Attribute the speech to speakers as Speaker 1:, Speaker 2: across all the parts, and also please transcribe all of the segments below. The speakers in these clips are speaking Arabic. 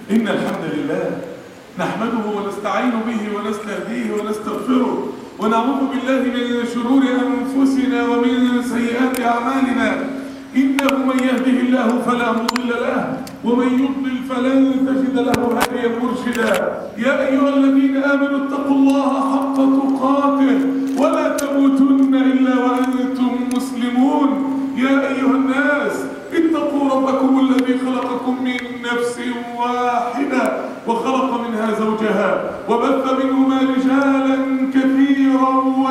Speaker 1: إن الحمد لله نحمده ونستعين به ونستهديه ونستغفره ونعوذ بالله من شرور أنفسنا ومن سيئات أعمالنا. إنه من يهده الله فلا مضل له ومن يضلل فلن تجد له هاديا مرشدا. يا أيها الذين آمنوا اتقوا الله حق تقاته ولا تموتن إلا وأنتم مسلمون. يا أيها الناس اتقوا ربكم الذي خلقكم من نفس واحدة وخلق منها زوجها وبث منهما رجالا كثيرا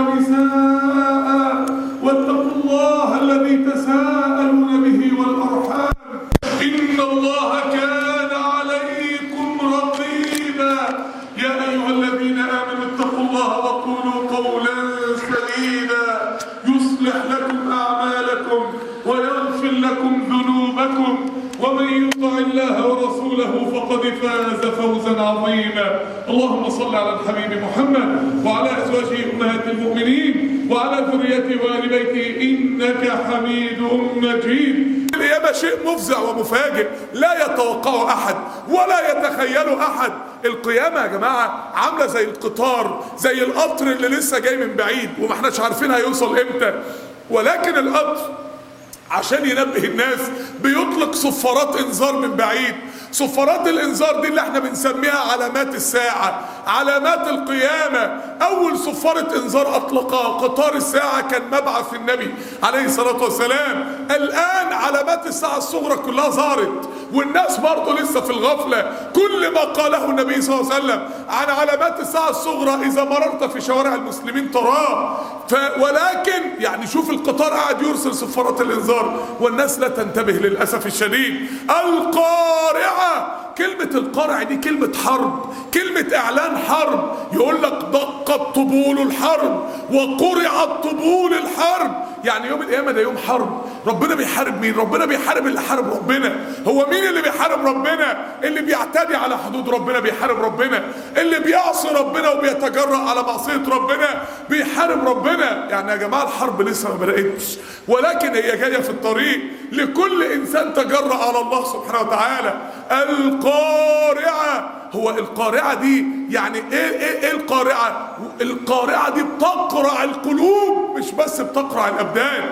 Speaker 1: ونساء واتقوا الله الذي تساءلون به والأرحام إن الله كان عليكم رقيبا. يا أيها الذين آمنوا اتقوا الله وقولوا قولا سديدا يصلح لكم أعمالكم ويغفر لكم ذنوبكم ومن يطع الله ورسوله فقد فاز فوزا عظيما. اللهم صل على الحبيب محمد وعلى أزواجه أمهات المؤمنين وعلى ذريته وآل بيته إنك حميد مجيد. القيامة شيء مفزع ومفاجئ لا يتوقعه أحد ولا يتخيله أحد. القيامة يا جماعة عاملة زي القطار، زي القطر اللي لسه جاي من بعيد وما احناش عارفين هيوصل امتى، ولكن القطر عشان ينبه الناس بيطلق صفارات انذار من بعيد. صفارات الانذار دي اللي احنا بنسميها علامات الساعة، علامات القيامة. اول صفارة انذار اطلقها قطار الساعة كان مبعث النبي عليه الصلاة والسلام. الان علامات الساعة الصغرى كلها ظهرت والناس برضه لسه في الغفلة. كل ما قاله النبي صلى الله عليه وسلم عن علامات الساعة الصغرى اذا مررت في شوارع المسلمين تراه، ولكن يعني شوف القطار قاعد يرسل صفارات الانذار والناس لا تنتبه للأسف الشديد. القارعة، كلمة القارعة دي كلمة حرب، كلمة اعلان حرب. يقول لك دقت طبول الحرب وقرعت طبول الحرب. يعني يوم القيامة ده يوم حرب. ربنا بيحارب مين؟ ربنا بيحارب اللي حارب ربنا. هو مين اللي بيحارب ربنا؟ اللي بيعتدي على حدود ربنا بيحارب ربنا، اللي بيعصي ربنا وبيتجرأ على معصية ربنا بيحارب ربنا. يعني يا جماعة الحرب لسه ما بدأتش، ولكن هي جاية في الطريق لكل إنسان تجرأ على الله سبحانه وتعالى. القارعة، هو القارعة دي يعني ايه القارعة؟ القارعة دي بتقرع القلوب، مش بس بتقرع الأبدان.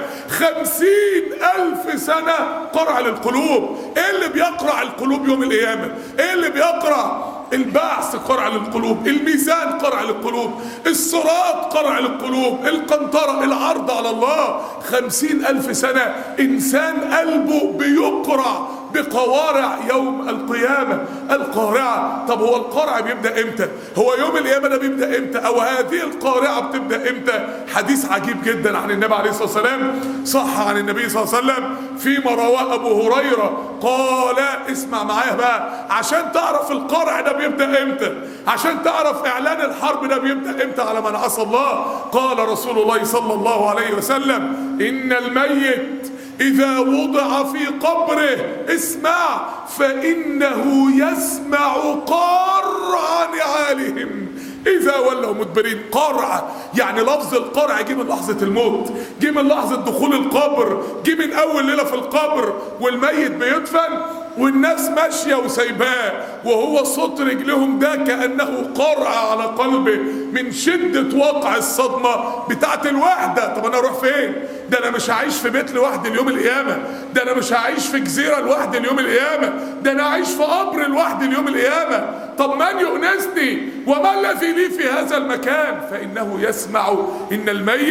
Speaker 1: 50,000 سنة قرع للقلوب. ايه اللي بيقرع القلوب يوم القيامة؟ ايه اللي بيقرع؟ البعث قرع للقلوب، الميزان قرع للقلوب، الصراط قرع للقلوب، القنطرة، العرض على الله. 50,000 سنة إنسان قلبه بيقرع بقوارع يوم القيامة. القارعة. طب هو القرع بيبدأ امتى؟ هو يوم القيامة ده بيبدأ امتى؟ او هذه القارعة بتبدأ امتى؟ حديث عجيب جدا عن النبي عليه الصلاة والسلام، صح عن النبي صلى الله عليه وسلم فيما رواه ابو هريرة قال، اسمع معايا بقى عشان تعرف القرع ده بيبدأ امتى، عشان تعرف اعلان الحرب ده بيبدأ امتى على من عصى الله. قال رسول الله صلى الله عليه وسلم: ان الميت إذا وضع في قبره، اسمع، فإنه يسمع قرع نعالهم إذا ولوا مدبرين. قرع يعني لفظ القرع جه من لحظة الموت، جه من لحظة دخول القبر، جه من أول ليلة في القبر والميت بيدفن والناس ماشية وسايباه وهو صوت رجلهم ده كأنه قرع على قلبه من شدة وقع الصدمة بتاعت الوحدة. طب أنا أروح فين؟ ده أنا مش هعيش في بيت لوحدي اليوم القيامة، ده أنا مش هعيش في جزيرة لوحدي اليوم القيامة، ده أنا هعيش في قبر لوحدي اليوم القيامة. طب من يؤنسني وما الذي لي في هذا المكان؟ فإنه يسمع. إن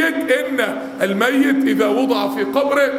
Speaker 1: الميت إذا وضع في قبره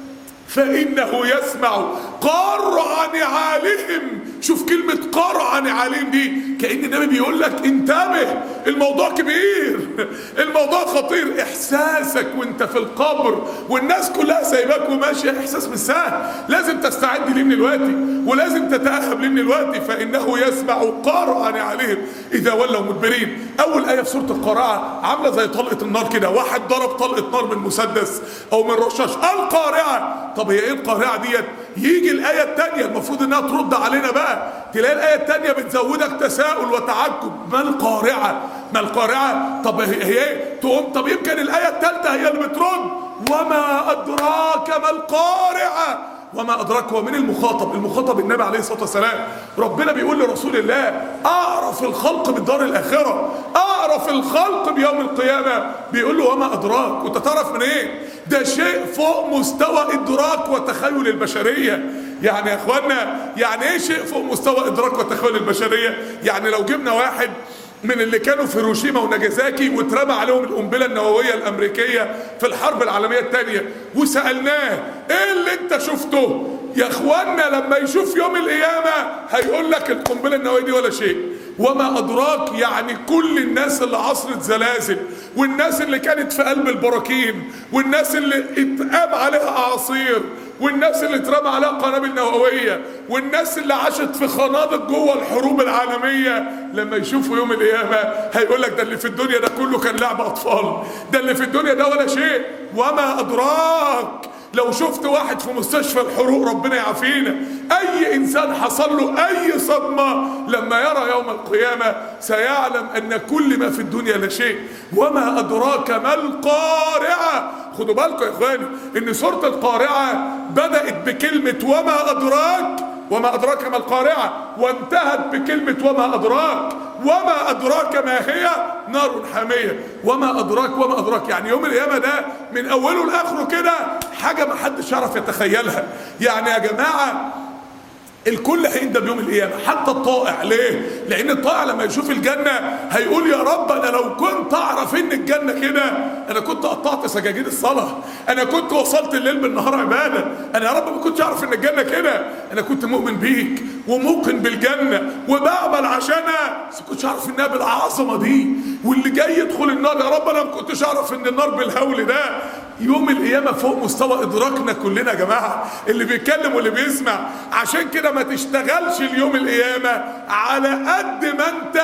Speaker 1: فإنه يسمع قرع نعالهم. شوف كلمة قرع نعالهم دي كأن النبي بيقول لك انتبه، الموضوع كبير، الموضوع خطير. إحساسك وانت في القبر والناس كلها سايباك وماشية إحساس مش سهل، لازم تستعد ليه من الوقت ولازم تتأهب ليه من الوقت. فإنه يسمع قرع نعالهم إذا ولوا مدبرين. أول آية في سورة القارعة عاملة زي طلقة النار كده، واحد ضرب طلقة نار من مسدس أو من رشاش. القارعة. طب هي إيه القارعة ديت؟ يجي الآية التانية المفروض إنها ترد علينا بقى، تلاقي الآية التانية بتزودك تساؤل وتعجب. ما القارعة؟ ما القارعة؟ طب هي إيه؟ تقوم طب يمكن الآية التالتة هي اللي بترد. وما أدراك ما القارعة. وما أدراك هو من المخاطب؟ المخاطب النبي عليه الصلاة والسلام. ربنا بيقول لرسول الله أعرف الخلق بالدار الآخرة، أعرف الخلق بيوم القيامة، بيقول له وما أدراك. وأنت تعرف من إيه؟ ده شيء فوق مستوى إدراك وتخيل البشرية. يعني يا إخوانا، يعني إيه شيء فوق مستوى إدراك وتخيل البشرية؟ يعني لو جبنا واحد من اللي كانوا في هيروشيما وناجازاكي واترمى عليهم القنبله النوويه الامريكيه في الحرب العالميه الثانيه، وسالناه ايه اللي انت شفته؟ يا اخوانا لما يشوف يوم القيامه هيقول لك القنبله النوويه دي ولا شيء. وما ادراك يعني كل الناس اللي عصرت زلازل، والناس اللي كانت في قلب البراكين، والناس اللي اتقام عليها اعاصير، والناس اللي اترمى عليها قنابل نوويه، والناس اللي عاشت في خنادق جوه الحروب العالميه، لما يشوفوا يوم القيامه هيقول لك ده اللي في الدنيا ده كله كان لعب اطفال، ده اللي في الدنيا ده ولا شيء. وما ادراك لو شفت واحد في مستشفى الحروق، ربنا يعافينا، اي انسان حصل له اي صدمه لما يرى يوم القيامه سيعلم ان كل ما في الدنيا لا شيء. وما ادراك ما القارعه. خدوا بالكم يا اخواني ان سوره القارعه بدات بكلمه وما ادراك، وما ادراك ما القارعه، وانتهت بكلمه وما ادراك. وما ادراك ما هي؟ نار حاميه. وما ادراك يعني يوم القيامه ده من اوله لاخره كده حاجه ما حدش يعرف يتخيلها. يعني يا جماعه الكل هيندم يوم القيامه، حتى الطائع. ليه؟ لان الطائع لما يشوف الجنه هيقول يا رب انا لو كنت اعرف ان الجنه كده انا كنت قطعت سجاجيد الصلاه، انا كنت وصلت الليل بالنهار عباده، انا يا رب ما كنتش اعرف ان الجنه كده، انا كنت مؤمن بيك وموقن بالجنه وبعمل عشانها، بس ما كنتش اعرف انها بالعظمه دي، واللي جاي يدخل النار يا رب انا ما كنتش اعرف ان النار بالهول ده. يوم القيامه فوق مستوى ادراكنا كلنا يا جماعه، اللي بيتكلم واللي بيسمع. عشان كده ما تشتغلش اليوم القيامه على قد ما انت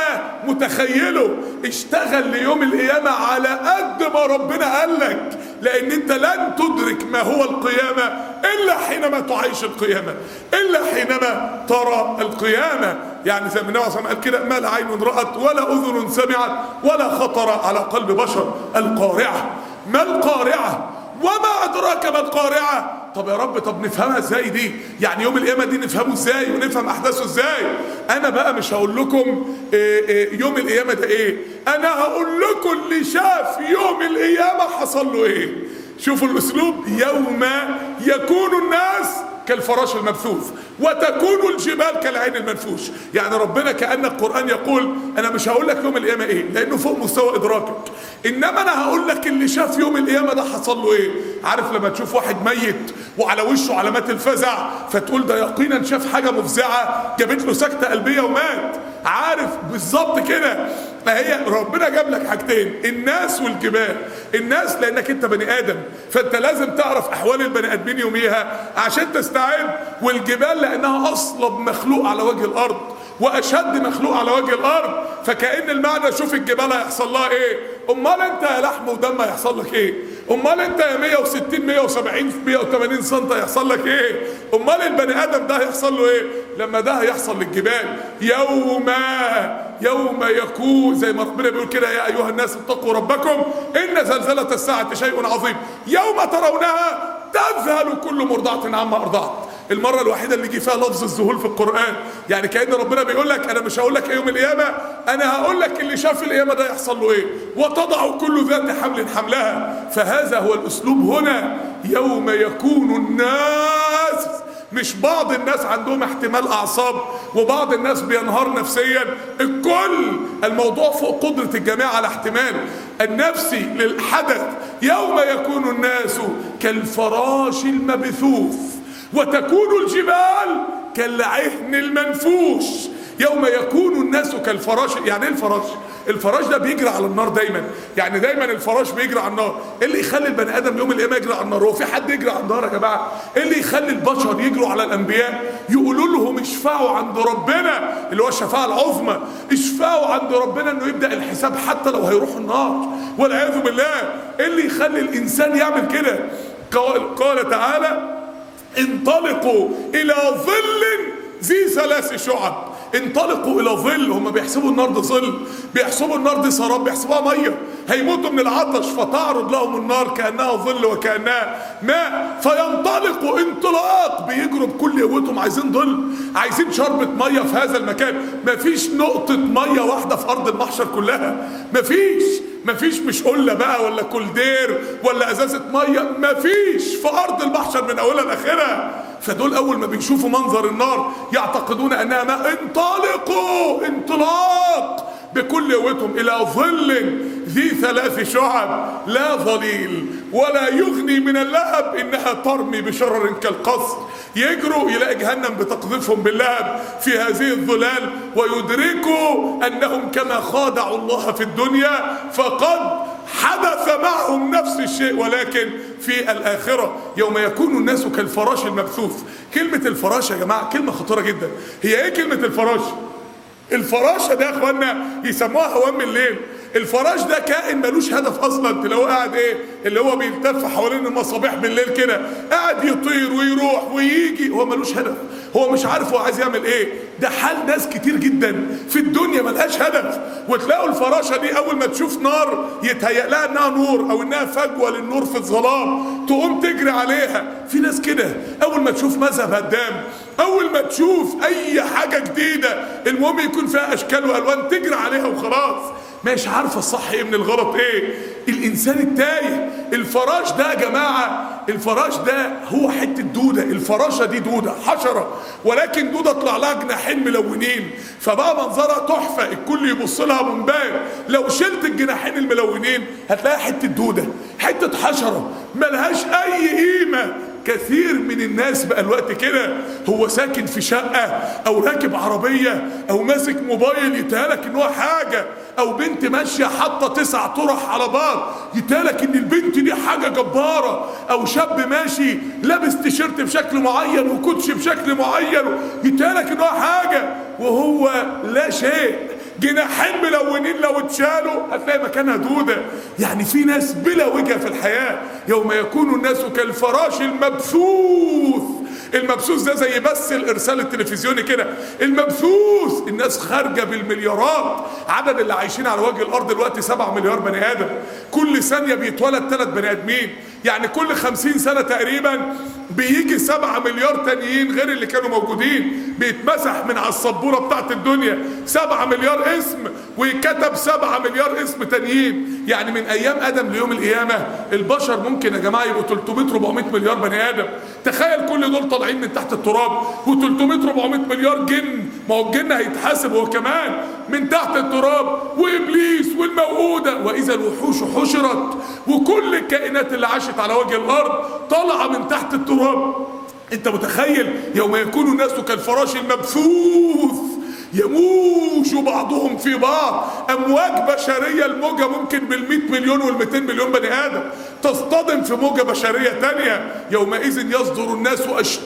Speaker 1: متخيله، اشتغل ليوم القيامه على قد ما ربنا قال لك، لان انت لن تدرك ما هو القيامه الا حينما تعيش القيامه، الا حينما ترى القيامه. يعني زي ما النبي صلى الله عليه وسلم قال كده ما لا عين رأت ولا اذن سمعت ولا خطر على قلب بشر. القارعه. ما القارعه؟ وما ادراك ما القارعه. طب يا رب طب نفهمها ازاي دي؟ يعني يوم القيامه دي نفهمه ازاي ونفهم احداثه ازاي؟ انا بقى مش هقول لكم يوم القيامه ده ايه، انا هقول لكم اللي شاف يوم القيامه حصل له ايه. شوفوا الاسلوب، يوم يكون الناس كالفراش المبثوث وتكون الجبال كالعين المنفوش. يعني ربنا كأن القرآن يقول انا مش هقول لك يوم القيامة ايه لانه فوق مستوى ادراكك، انما انا هقول لك اللي شاف يوم القيامة ده حصل له ايه. عارف لما تشوف واحد ميت وعلى وشه علامات الفزع فتقول ده يقينا شاف حاجة مفزعة جابت له سكتة قلبية ومات. عارف بالظبط كده. فهي ربنا جاب لك حاجتين، الناس والجبال. الناس لانك انت بني ادم فانت لازم تعرف احوال البني ادمين يوميها عشان تستعد، والجبال لانها اصلب مخلوق على وجه الارض واشد مخلوق على وجه الارض. فكأن المعنى شوف الجبال هيحصل لها ايه، امال انت يا لحم ودم هيحصل لك ايه، امال انت يا 160 170 180 سم هيحصل لك ايه، امال البني ادم ده هيحصل له ايه لما ده هيحصل للجبال. يوم يكون زي ما ربنا بيقول كده يا ايها الناس اتقوا ربكم ان زلزلة الساعة شيء عظيم يوم ترونها تذهل كل مرضعة عما ارضعت. المرة الوحيدة اللي جه فيها لفظ الذهول في القرآن. يعني كأن ربنا بيقول لك انا مش هقول لك يوم القيامة، انا هقول لك اللي شاف القيامة ده يحصل له ايه. وتضع كل ذات حمل حملها. فهذا هو الاسلوب هنا، يوم يكون الناس. مش بعض الناس عندهم احتمال اعصاب وبعض الناس بينهار نفسيا، الكل الموضوع فوق قدرة الجميع على احتمال النفسي للحدث. يوم يكون الناس كالفراش المبثوث وتكون الجبال كالعهن المنفوش. يوم يكون الناس كالفراش. يعني ايه الفراش؟ الفراش ده بيجري على النار دايما، يعني دايما الفراش بيجري على النار. ايه اللي يخلي البني ادم يوم القيامه يجري على النار؟ هو في حد يجري على النار يا جماعه؟ ايه اللي يخلي البشر يجروا على الانبياء يقولوا لهم اشفعوا عند ربنا اللي هو الشفاعه العظمى، اشفعوا عند ربنا انه يبدا الحساب حتى لو هيروحوا النار والعياذ بالله؟ ايه اللي يخلي الانسان يعمل كده؟ قال تعالى انطلقوا الى ظل ذي 3 شعب. انطلقوا الى ظل. هم بيحسبوا النار دي ظل، بيحسبوا النار دي سراب، بيحسبوها ميه. هيموتوا من العطش، فتعرض لهم النار كأنها ظل وكأنها ماء، فينطلقوا انطلاق، بيجروا بكل قوتهم، عايزين ظل، عايزين شربة مية في هذا المكان. مفيش نقطة مية واحدة في أرض المحشر كلها، مفيش مش قلة بقى ولا كولدير ولا ازازة مية، مفيش في أرض المحشر من أولها لآخرها. فدول أول ما بيشوفوا منظر النار يعتقدون أنها ماء، انطلقوا انطلاق بكل قوتهم إلى ظل ذي 3 شعب لا ظليل ولا يغني من اللهب إنها ترمي بشرر كالقصر. يجروا يلاقي جهنم بتقذفهم باللهب في هذه الظلال، ويدركوا أنهم كما خادعوا الله في الدنيا فقد حدث معهم نفس الشيء، ولكن في الآخرة يوم يكون الناس كالفراش المبثوث. كلمة الفراش يا جماعة كلمة خطيرة جدا. هي ايه كلمة الفراش؟ الفراشة ده يا اخوانا يسموها هوام الليل. الفراش ده كائن ملوش هدف اصلا، تلاقوه قاعد ايه اللي هو بيلتف حوالين المصابيح بالليل كده، قاعد يطير ويروح ويجي، هو ملوش هدف، هو مش عارف هو عايز يعمل ايه. ده حال ناس كتير جدا في الدنيا ملهاش هدف. وتلاقوا الفراشة دي اول ما تشوف نار يتهيأ لها انها نور او انها فجوة للنور في الظلام تقوم تجري عليها. في ناس كده اول ما تشوف مذهب هدام، اول ما تشوف اي حاجة جديدة المهم يكون فيها اشكال والوان تجري عليها وخلاص، مش عارفه الصح ايه من الغلط ايه. الانسان التايه. الفراش ده يا جماعه، الفراش ده هو حته دوده. الفراشه دي دوده حشره، ولكن دوده طلع لها جناحين ملونين، فبقى منظرها تحفه، الكل يبص لها من باب. لو شلت الجناحين الملونين هتلاقي حته دوده، حته حشره ملهاش اي قيمه. كثير من الناس بقى الوقت كده، هو ساكن في شقة او راكب عربية او ماسك موبايل يتهالك ان هو حاجة، او بنت ماشية حاطة 9 طرح على بعض يتهالك ان البنت دي حاجة جبارة، او شاب ماشي لابس تيشيرت بشكل معين وكوتش بشكل معين يتهالك ان هو حاجة وهو لا شيء. جناحين ملونين لو اتشالوا هتلاقي مكانها دودة. يعني في ناس بلا وجهة في الحياة. يوم يكون الناس كالفراش المبثوث. المبثوث ده زي بس الارسال التلفزيوني كده، المبثوث. الناس خارجة بالمليارات. عدد اللي عايشين على وجه الارض دلوقتي 7 مليار بني ادم. كل ثانية بيتولد 3 بني ادمين، يعني كل 50 سنة تقريبا بيجي 7 مليار تانيين غير اللي كانوا موجودين. بيتمسح من على السبورة بتاعت الدنيا 7 مليار اسم، ويكتب 7 مليار اسم تانيين. يعني من ايام ادم ليوم القيامة البشر ممكن يا جماعة يبقوا 300-400 مليار بني ادم. تخيل كل دول طالعين من تحت التراب، و300-400 مليار جن. ما هو الجن هيتحاسب هو كمان من تحت التراب، وابليس والموءودة، واذا الوحوش حشرت، وكل الكائنات اللي عاشت على وجه الارض طالعة من تحت التراب. انت متخيل يوم يكون الناس كالفراش المبثوث يموج بعضهم في بعض. امواج بشرية، الموجة ممكن بال100 مليون وال200 مليون بني ادم تصطدم في موجة بشرية تانية. يومئذ يصدر الناس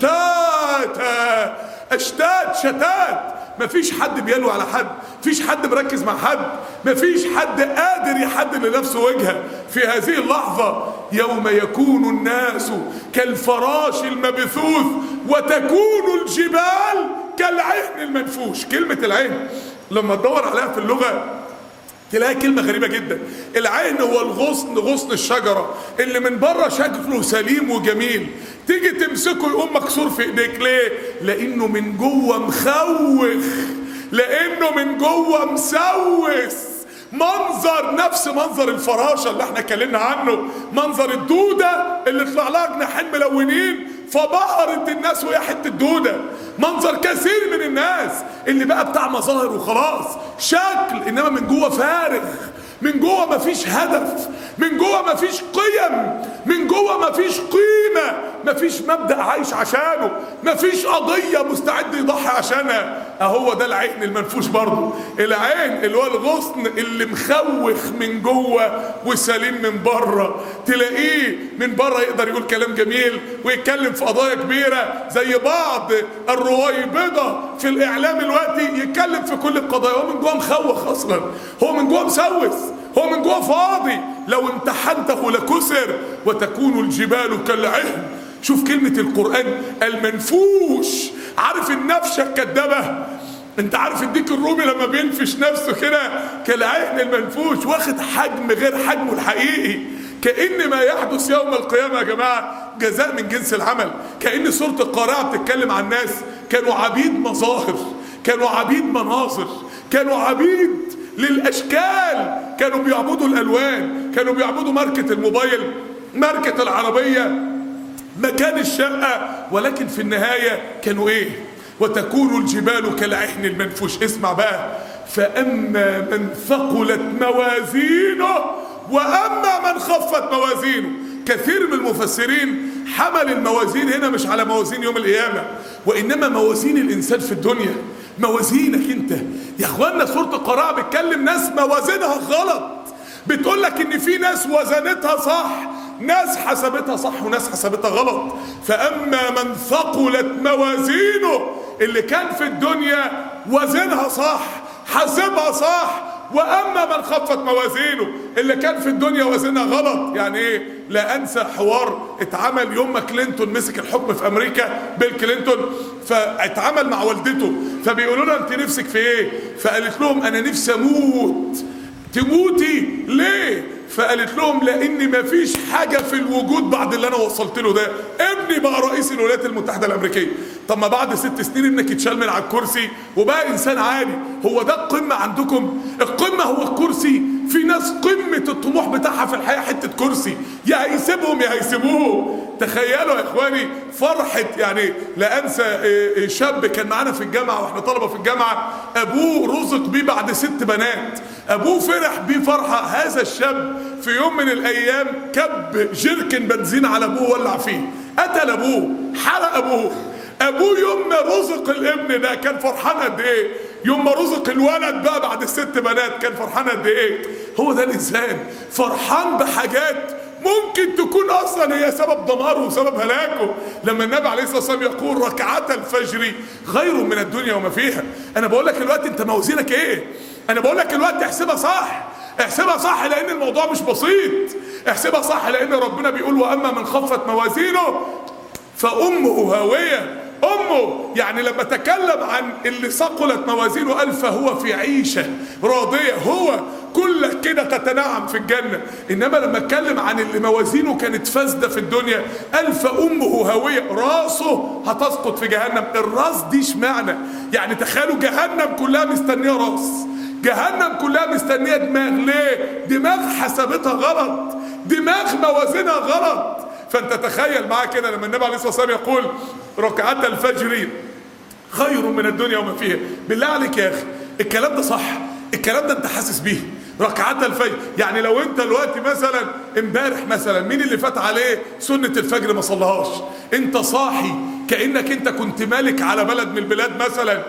Speaker 1: اشتاتا، اشتات، شتات. مفيش حد بيلوي على حد، مفيش حد مركز مع حد، مفيش حد قادر يحدد لنفسه وجهة في هذه اللحظة. يوم يكون الناس كالفراش المبثوث وتكون الجبال كالعهن المنفوش. كلمة العهن لما تدور عليها في اللغة تلاقي كلمة غريبة جدا. العهن هو الغصن، غصن الشجرة اللي من بره شكله سليم وجميل، تيجي تمسكه يقوم مكسور في ايديك. ليه؟ لانه من جوه مخوخ، لانه من جوه مسوس. منظر نفس منظر الفراشة اللي احنا اتكلمنا عنه، منظر الدودة اللي طلع لها جناحين ملونين فبهرت الناس وهي حته دوده. منظر كثير من الناس اللي بقى بتاع مظاهر وخلاص، شكل، انما من جوه فارغ، من جوه مفيش هدف، من جوه مفيش قيم، من جوه مفيش قيمه، مفيش مبدأ عايش عشانه، مفيش قضيه مستعد يضحي عشانها. اهو ده العين المنفوش برضه. العين اللي هو الغصن اللي مخوخ من جوه وسليم من بره. تلاقيه من بره يقدر يقول كلام جميل ويتكلم في قضايا كبيره، زي بعض الرويبضه في الاعلام دلوقتي يتكلم في كل القضايا، هو من جوه مخوخ اصلا، هو من جوه مسوس، هو من جوه فاضي. لو امتحنته لكسر. وتكون الجبال كالعهن. شوف كلمة القرآن المنفوش. عارف النفشة الكدابة انت عارف الديك الرومي لما بينفش نفسه كده كالعهن المنفوش، واخد حجم غير حجمه الحقيقي، كأن ما يحدث يوم القيامة يا جماعة جزاء من جنس العمل. كأن سورة القارعة بتتكلم عن ناس كانوا عبيد مظاهر، كانوا عبيد مناظر، كانوا عبيد للأشكال، كانوا بيعبدوا الألوان، كانوا بيعبدوا ماركة الموبايل، ماركة العربية، مكان الشقة، ولكن في النهاية كانوا ايه؟ وتكون الجبال كالعهن المنفوش. اسمع بقى، فأما من ثقلت موازينه وأما من خفت موازينه. كثير من المفسرين حمل الموازين هنا مش على موازين يوم القيامة، وإنما موازين الإنسان في الدنيا، موازينك انت يا اخوانا. سورة القارعة بتكلم ناس موازينها غلط، بتقول لك ان في ناس وزنتها صح، ناس حسبتها صح وناس حسبتها غلط. فأما من ثقلت موازينه، اللي كان في الدنيا وزنها صح حسبها صح، وأما من خفت موازينه، اللي كان في الدنيا وزنها غلط. يعني ايه؟ لا انسى حوار اتعمل يوم ما كلينتون مسك الحكم في امريكا، بيل كلينتون، فاتعمل مع والدته، فبيقولوا لها انت نفسك في ايه؟ فقالت لهم انا نفسي اموت. تموتي ليه؟ فقالت لهم لان مفيش حاجة في الوجود بعد اللي انا وصلت له ده. ابني بقى رئيس الولايات المتحدة الامريكية. طب ما بعد 6 سنين ابنك اتشال من على الكرسي وبقى انسان عادي. هو ده القمة عندكم؟ القمة هو الكرسي. في ناس قمة الطموح بتاعها في الحياة حتة كرسي، يا هيسيبهم يا هيسيبوه. تخيلوا يا اخواني فرحة، يعني لا انسى شاب كان معانا في الجامعة واحنا طلبة في الجامعة، ابوه رزق بيه بعد 6 بنات. ابوه فرح بيه فرحة. هذا الشاب في يوم من الايام كب جيركن بنزين على ابوه ولع فيه، قتل ابوه، حرق ابوه. ابوه يوم ما رزق الابن ده كان فرحان قد ايه؟ يوم ما رزق الولد بقى بعد 6 بنات كان فرحان قد ايه؟ هو ده الانسان، فرحان بحاجات ممكن تكون اصلا هي سبب دماره وسبب هلاكه. لما النبي عليه الصلاه والسلام يقول ركعتا الفجر خير من الدنيا وما فيها. انا بقول لك دلوقتي انت موازينك ايه؟ انا بقول لك دلوقتي احسبها صح، احسبها صح، لان الموضوع مش بسيط. احسبها صح لان ربنا بيقول واما من خفت موازينه فامه هاويه. امه، يعني لما تكلم عن اللي ثقلت موازينه قال فهو في عيشه راضيه، هو كلك كده تتنعم في الجنه. انما لما اتكلم عن اللي موازينه كانت فاسده في الدنيا قال فامه هاويه، راسه هتسقط في جهنم. الراس دي اشمعنى؟ يعني تخيلوا جهنم كلها مستنيه راس، جهنم كلها مستنيه دماغ. ليه؟ دماغ حسبتها غلط، دماغ موازينها غلط. فانت تخيل معاه كده لما النبي عليه الصلاه والسلام يقول ركعتا الفجر خير من الدنيا وما فيها. بالله عليك يا اخي الكلام ده صح؟ الكلام ده انت حاسس بيه؟ ركعتا الفجر، يعني لو انت دلوقتي مثلا امبارح مثلا مين اللي فات عليه سنة الفجر ما صلىهاش، انت صاحي كأنك انت كنت مالك على بلد من البلاد مثلا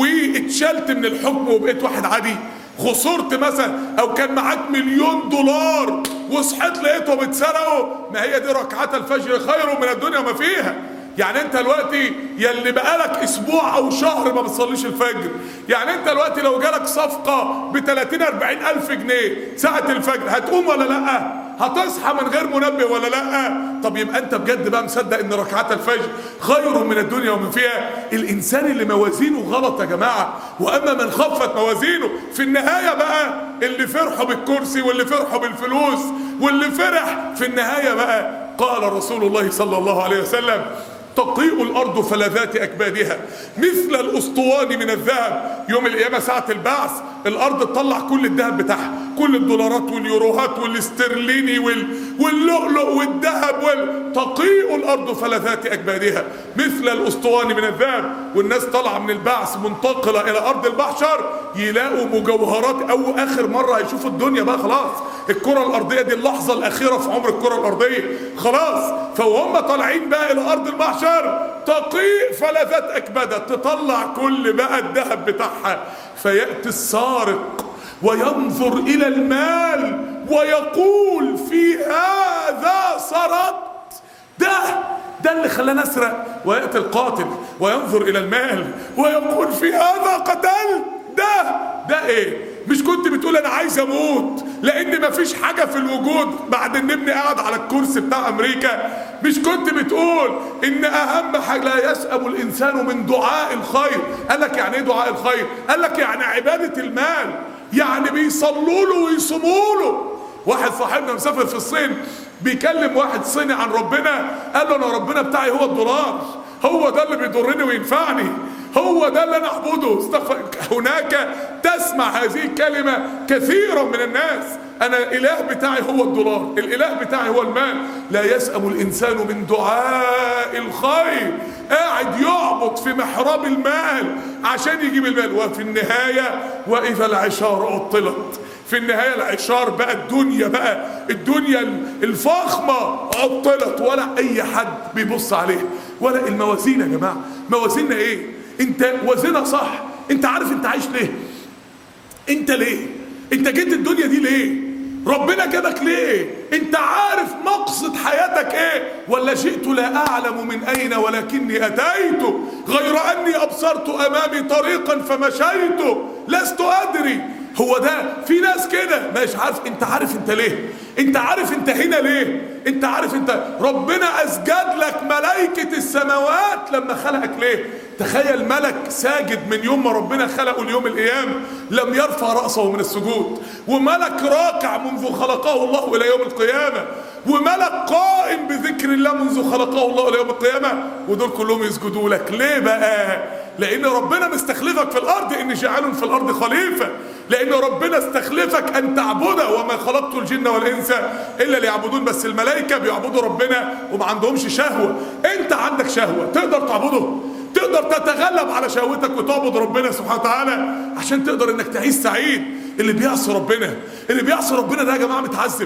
Speaker 1: واتشلت من الحكم وبقيت واحد عادي، خسرت مثلا، او كان معاك $1,000,000 وصحيت لقيتهم اتسرقوا، ما هي دي ركعتا الفجر خير من الدنيا وما فيها. يعني انت دلوقتي يلي بقالك اسبوع او شهر ما بتصليش الفجر، يعني انت دلوقتي لو جالك صفقة ب30-40 الف جنيه ساعة الفجر هتقوم ولا لا؟ هتصحى من غير منبه ولا لا؟ طب يبقى انت بجد بقى مصدق ان ركعات الفجر خير من الدنيا ومن فيها؟ الانسان اللي موازينه غلط يا جماعة. واما من خفت موازينه، في النهاية بقى اللي فرحوا بالكرسي واللي فرحوا بالفلوس واللي فرح في النهاية بقى قال رسول الله صلى الله عليه وسلم تقيء الارض فلذات اكبادها مثل الاسطوان من الذهب. يوم القيامه ساعه البعث الارض تطلع كل الذهب بتاعها، كل الدولارات واليوروهات والاسترليني واللؤلؤ والذهب تقيء الارض فلذات اكبادها مثل الاسطوان من الذهب. والناس طالعه من البعث منتقله الى ارض المحشر يلاقوا مجوهرات، او اخر مره هيشوفوا الدنيا بقى خلاص، الكره الارضيه دي اللحظه الاخيره في عمر الكره الارضيه خلاص. فوهم طالعين بقى الى ارض المحشر تقيء فلذات اكبادها، تطلع كل بقى الذهب بتاعها. فياتي السارق وينظر الى المال ويقول في هذا سرقت، ده اللي خلاني اسرق. وياتي القاتل وينظر الى المال ويقول في هذا قتلت، ده ايه؟ مش كنت بتقول انا عايز اموت لان مفيش حاجة في الوجود بعد ان ابني قاعد على الكرسي بتاع امريكا. مش كنت بتقول ان اهم حاجة لا يسأم الانسان من دعاء الخير؟ قال لك يعني ايه دعاء الخير؟ قال لك يعني عبادة المال، يعني بيصلوا له ويصوموا له. واحد صاحبنا مسافر في الصين بيكلم واحد صيني عن ربنا، قال له انا ربنا بتاعي هو الدولار، هو ده اللي بيضرني وينفعني، هو ده اللي انا اعبده. هناك تسمع هذه الكلمة كثيرا من الناس، انا الاله بتاعي هو الدولار، الاله بتاعي هو المال. لا يسأم الانسان من دعاء الخير، قاعد يعبط في محراب المال عشان يجيب المال. وفي النهاية واذا العشار عطلت، في النهاية العشار بقى الدنيا، بقى الدنيا الفخمة عطلت، ولا اي حد بيبص عليه. ولا الموازين يا جماعة، موازيننا ايه؟ انت وزنها صح؟ انت عارف انت عايش ليه؟ انت ليه؟ انت جيت الدنيا دي ليه؟ ربنا جابك ليه؟ انت عارف مقصد حياتك ايه؟ ولا جئت لا اعلم من اين ولكني اتيت، غير اني ابصرت امامي طريقا فمشيت لست ادري. هو ده، في ناس كده مش عارف. انت عارف انت ليه؟ انت عارف انت هنا ليه؟ انت عارف انت ربنا اسجد لك ملائكة السماوات لما خلقك ليه؟ تخيل ملك ساجد من يوم ما ربنا خلقه اليوم القيام لم يرفع رأسه من السجود، وملك راكع منذ خلقه الله الى يوم القيامة، وملك قائم بذكر الله منذ خلقه الله الى يوم القيامة، ودول كلهم يسجدوا لك ليه بقى؟ لان ربنا مستخلفك في الارض، ان جعل في الارض خليفة، لان ربنا استخلفك ان تعبده. وما خلقت الجن والانس الا ليعبدون. بس الملائكة بيعبدوا ربنا وما عندهمش شهوة، انت عندك شهوة تقدر تعبده، تقدر تتغلب على شهوتك وتعبد ربنا سبحانه وتعالى عشان تقدر انك تعيش سعيد. اللي بيعصي ربنا، اللي بيعصي ربنا ده يا جماعه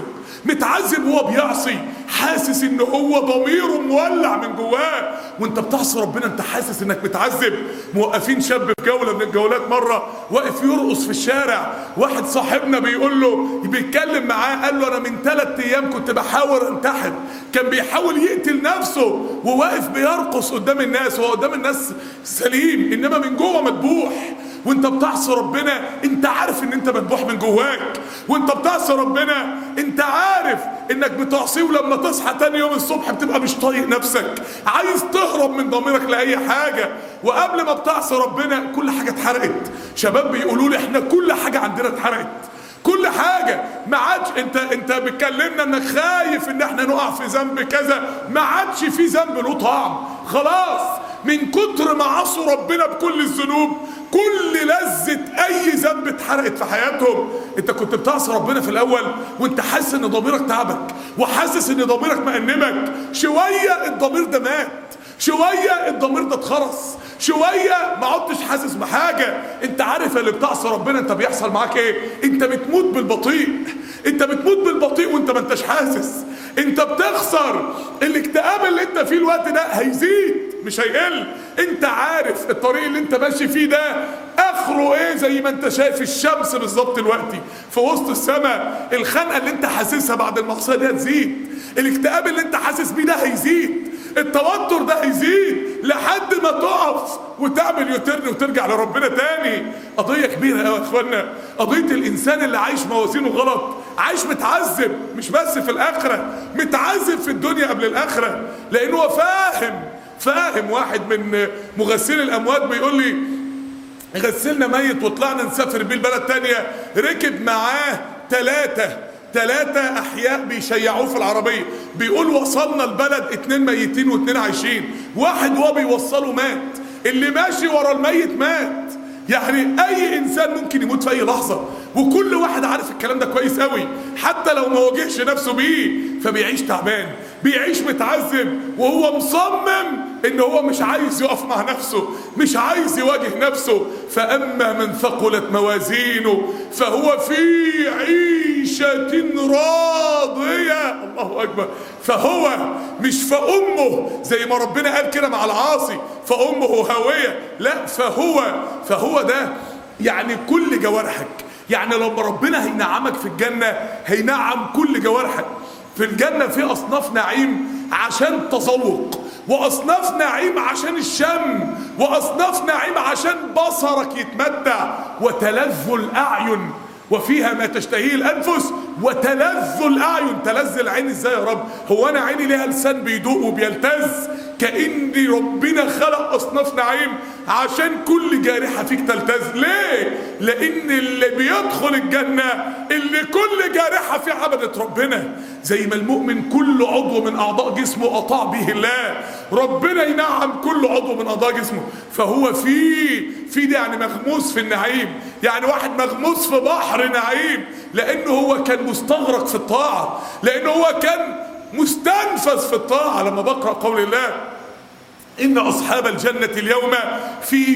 Speaker 1: متعذب وهو بيعصي، حاسس ان هو ضميره مولع من جواه. وانت بتعصي ربنا انت حاسس انك متعذب. موقفين شاب في جوله من الجولات مره واقف يرقص في الشارع، واحد صاحبنا بيقول له، بيتكلم معاه، قال له انا من 3 ايام كنت بحاول انتحر. كان بيحاول يقتل نفسه وواقف بيرقص قدام الناس، هو قدام الناس سليم انما من جوه مذبوح. وانت بتعصي ربنا انت عارف ان انت مذبوح من جواك، وانت بتعصي ربنا انت عارف انك بتعصيه، ولما تصحى تاني يوم الصبح بتبقى مش طايق نفسك، عايز تهرب من ضميرك لاي حاجه. وقبل ما بتعصي ربنا كل حاجه اتحرقت. شباب بيقولوا لي احنا كل حاجه عندنا اتحرقت، كل حاجه ما عادش. انت بتكلمنا انك خايف ان احنا نقع في ذنب كذا، ما عادش في ذنب له طعم خلاص. من كتر ما عصوا ربنا بكل الذنوب كل لذة اي ذنب اتحرقت في حياتهم. انت كنت بتعصي ربنا في الاول وانت حاسس ان ضميرك تعبك وحاسس ان ضميرك مأنبك، شوية الضمير ده مات، شوية الضمير ده اتخرس، شوية ما عدتش حاسس بحاجة. انت عارف اللي بتعصي ربنا انت بيحصل معاك ايه؟ انت بتموت بالبطيء، انت بتموت بالبطيء وانت ما انتش حاسس. انت بتخسر الاكتئاب اللي انت فيه الوقت ده هيزيد مش هيقل. انت عارف الطريق اللي انت ماشي فيه ده اخره ايه، زي ما انت شايف الشمس بالظبط دلوقتي في وسط السماء. الخنقه اللي انت حاسسها بعد المعصيه دي هتزيد، الاكتئاب اللي انت حاسس بيه ده هيزيد، التوتر ده هيزيد لحد ما تقف وتعمل يوترن وترجع لربنا تاني. قضيه كبيره قوي يا اخوانا، قضيه الانسان اللي عايش موازينه غلط، عايش متعذب مش بس في الاخره، متعذب في الدنيا قبل الاخره، لانه هو فاهم. واحد من مغسلي الاموات بيقول لي غسلنا ميت وطلعنا نسافر بيه البلد تانية، ركب معاه ثلاثة احياء بيشيعوه في العربية. بيقول وصلنا البلد 2 ميتين و2 عايشين، واحد وهو بيوصله مات، اللي ماشي ورا الميت مات. يعني اي انسان ممكن يموت في اي لحظة، وكل واحد عارف الكلام ده كويس قوي، حتى لو ما واجهش نفسه بيه فبيعيش تعبان، بيعيش متعذب، وهو مصمم ان هو مش عايز يقف مع نفسه، مش عايز يواجه نفسه. فاما من ثقلت موازينه فهو في عيشة راضية. الله اكبر. فهو مش فامه زي ما ربنا قال كده مع العاصي فامه هاوية، لا، فهو ده يعني كل جوارحك. يعني لما ربنا هينعمك في الجنة هينعم كل جوارحك. في الجنة في أصناف نعيم عشان تذوق، وأصناف نعيم عشان الشم، وأصناف نعيم عشان بصرك يتمتع، وتلذ الأعين وفيها ما تشتهيه الأنفس وتلذ الأعين. تلذ العين ازاي يا رب؟ هو أنا عيني ليها لسان بيدوق وبيلتز؟ كأن ربنا خلق أصناف نعيم عشان كل جارحة فيك تلتز. ليه؟ لأن اللي بيدخل الجنة اللي كل جارحة فيه عبدت ربنا. زي ما المؤمن كل عضو من أعضاء جسمه أطاع به الله، ربنا ينعم كل عضو من أعضاء جسمه، فهو في ده يعني مغموس في النعيم. يعني واحد مغموس في بحر نعيم لأنه هو كان مستغرق في الطاعة، لأنه هو كان مستنفذ في الطاعة. لما بقرأ قول الله إن أصحاب الجنة اليوم في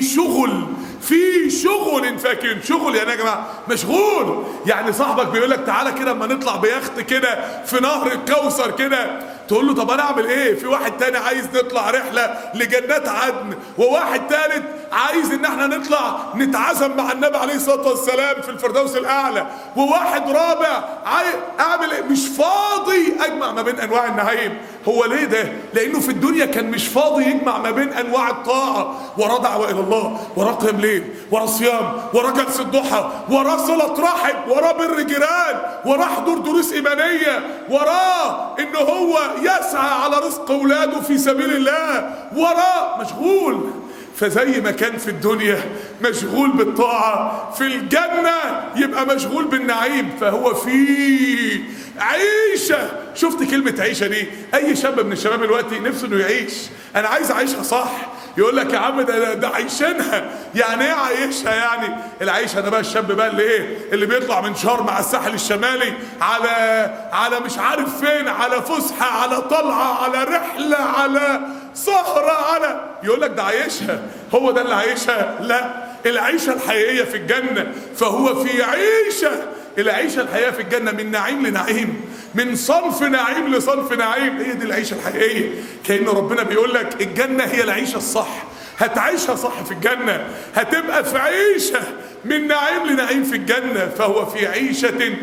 Speaker 1: شغل فاكهون. شغل يعني يا جماعة مشغول. يعني صاحبك بيقول لك تعالى كده اما نطلع بيخت كده في نهر الكوثر كده، تقول له طب انا اعمل ايه؟ في واحد تاني عايز نطلع رحلة لجنات عدن، وواحد تالت عايز ان احنا نطلع نتعزم مع النبي عليه الصلاة والسلام في الفردوس الاعلى، وواحد رابع اعمل ايه؟ مش فاضي اجمع ما بين انواع النعيم. هو ليه ده؟ لانه في الدنيا كان مش فاضي يجمع ما بين انواع الطاعة، وراه دعوة الى الله، وراه قيام ليل، وراه صيام، وراه جلسة ضحى، وراه صلة رحم، وراه بر جيران، وراه حضور دروس ايمانية، وراه ان هو يسعى على رزق اولاده في سبيل الله، وراه مشغول. فزي ما كان في الدنيا مشغول بالطاعة، في الجنة يبقى مشغول بالنعيم. فهو في عيشة. شفت كلمة عيشة دي؟ اي شاب من الشباب دلوقتي نفسه انه يعيش، انا عايز اعيشها صح. يقول لك يا عم ده عايشينها. يعني ايه عايشها؟ يعني العيشه ده بقى الشاب بقى اللي بيطلع من شرم على الساحل الشمالي على مش عارف فين، على فسحه، على طلعه، على رحله، على سهره، يقول لك ده عايشها. هو ده اللي عايشها؟ لا، العيشه الحقيقيه في الجنه. فهو في عيشه. العيشه الحقيقيه في الجنه من نعيم لنعيم، من صنف نعيم لصنف نعيم. هي دي العيشه الحقيقيه. كأن ربنا بيقول لك الجنه هي العيشه الصح، هتعيشها صح في الجنه، هتبقى في عيشه من نعيم لنعيم في الجنه. فهو في عيشه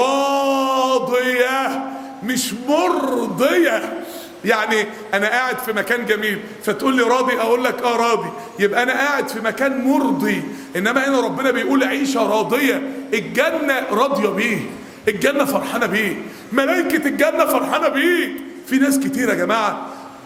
Speaker 1: راضيه مش مرضيه. يعني انا قاعد في مكان جميل فتقول لي راضي، اقول لك اه راضي، يبقى انا قاعد في مكان مرضي. انما هنا ربنا بيقول عيشه راضيه. الجنه راضيه بيه، الجنه فرحانه بيه، ملائكه الجنه فرحانه بيه. في ناس كتير يا جماعه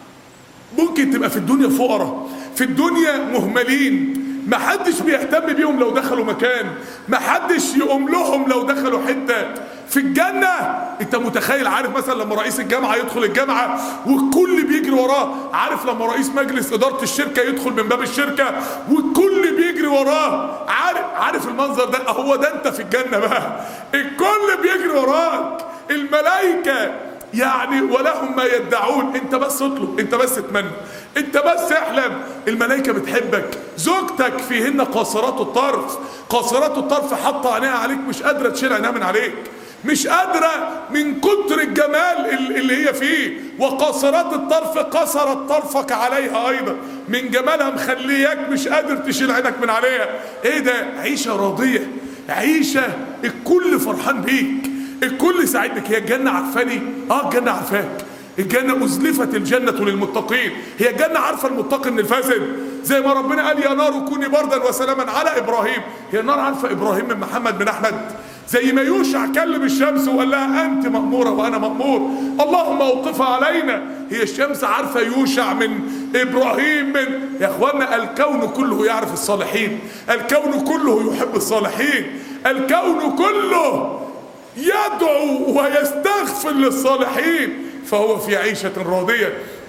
Speaker 1: ممكن تبقى في الدنيا فقراء، في الدنيا مهملين، محدش بيهتم بيهم لو دخلوا مكان، محدش يقوم لهم لو دخلوا حته. في الجنة انت متخيل؟ عارف مثلا لما رئيس الجامعة يدخل الجامعة والكل بيجري وراه؟ عارف لما رئيس مجلس إدارة الشركة يدخل من باب الشركة والكل بيجري وراه؟ عارف المنظر ده؟ هو ده انت في الجنة بقى، الكل بيجري وراك، الملائكة يعني ولهم ما يدعون. انت بس اطلب، انت بس اتمنى، انت بس احلم. الملائكة بتحبك. زوجتك فيهن قاصرات الطرف، قاصرات الطرف حاطه عينيها عليك، مش قادرة تشيل عينها من عليك، مش قادرة من كتر الجمال اللي هي فيه. وقاصرات الطرف قصرت طرفك عليها ايضا، من جمالها مخليك مش قادر تشيل عينك من عليها. ايه ده؟ عيشة راضية، عيشة الكل فرحان بيك، الكل سعيد بك. هي الجنة عارفاني؟ الجنة عارفاك. الجنة أزلفت الجنة للمتقين. هي الجنة عارفة المتقي من الفاسد، زي ما ربنا قال يا نار كوني بردا وسلاما على إبراهيم. هي النار عارفة إبراهيم من محمد من أحمد؟ زي ما يوشع كلم الشمس وقال لها أنت مأمورة وأنا مأمور، اللهم أوقفها علينا. هي الشمس عارفة يوشع من إبراهيم من يا أخوانا الكون كله يعرف الصالحين، الكون كله يحب الصالحين، الكون كله يدعو ويستغفر للصالحين. فهو في عيشة راضية.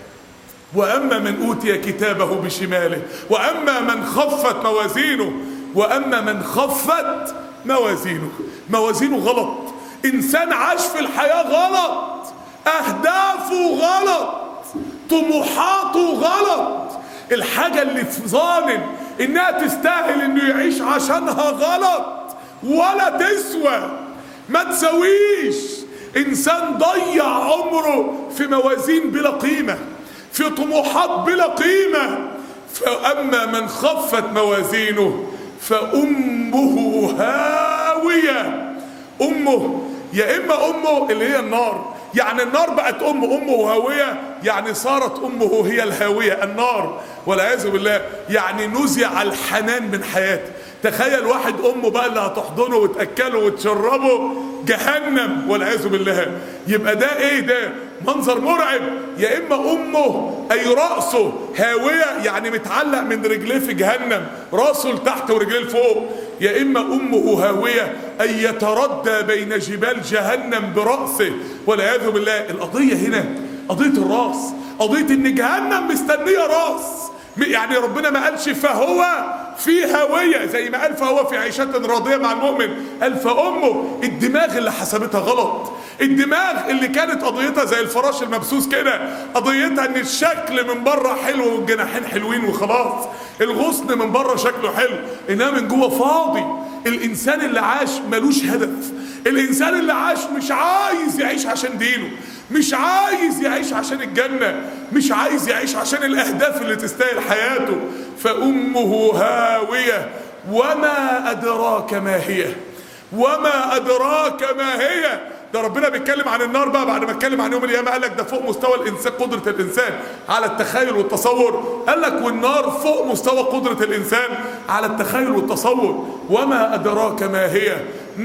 Speaker 1: وأما من أوتي كتابه بشماله وأما من خفت موازينه، وأما من خفت موازينه. موازينه غلط، إنسان عاش في الحياة غلط، أهدافه غلط، طموحاته غلط، الحاجة اللي في ظانن إنها تستاهل إنه يعيش عشانها غلط ولا تسوى، ما تسويش. إنسان ضيع عمره في موازين بلا قيمة، في طموحات بلا قيمة. فأما من خفت موازينه فأمه هاوية. أمه يا إما أمه اللي هي النار، يعني النار بقت أمه هاوية، يعني صارت أمه هي الهاوية النار والعياذ بالله. يعني نزع الحنان من حياته، تخيل واحد امه بقى اللي هتحضنه وتاكله وتشربه جهنم والعياذ بالله. يبقى ده ايه؟ ده منظر مرعب. يا اما امه اي راسه هاويه، يعني متعلق من رجليه في جهنم، راسه لتحت ورجليه لفوق. يا اما امه هاويه اي يتردى بين جبال جهنم براسه والعياذ بالله. القضيه هنا قضيه الراس، قضيه ان جهنم مستنيه راس. يعني ربنا ما قالش فهو في هوية زي ما قال فهو في عيشة راضية مع المؤمن، قال فأمه الدماغ اللي حسبتها غلط، الدماغ اللي كانت قضيتها زي الفراش المبسوس كده، قضيتها ان الشكل من بره حلو والجناحين حلوين وخلاص، الغصن من بره شكله حلو انما من جوه فاضي. الانسان اللي عاش ملوش هدف، الانسان اللي عاش مش عايز يعيش عشان دينه، مش عايز يعيش عشان الجنة، مش عايز يعيش عشان الأهداف اللي تستاهل حياته. فأمه هاوية وما أدراك ما هي، وما أدراك ما هي. ده ربنا بيتكلم عن النار بقى بعد ما اتكلم عن يوم القيامة، قال لك ده فوق مستوى الإنسان، قدرة الإنسان على التخيل والتصور. قال لك والنار فوق مستوى قدرة الإنسان على التخيل والتصور. وما أدراك ما هي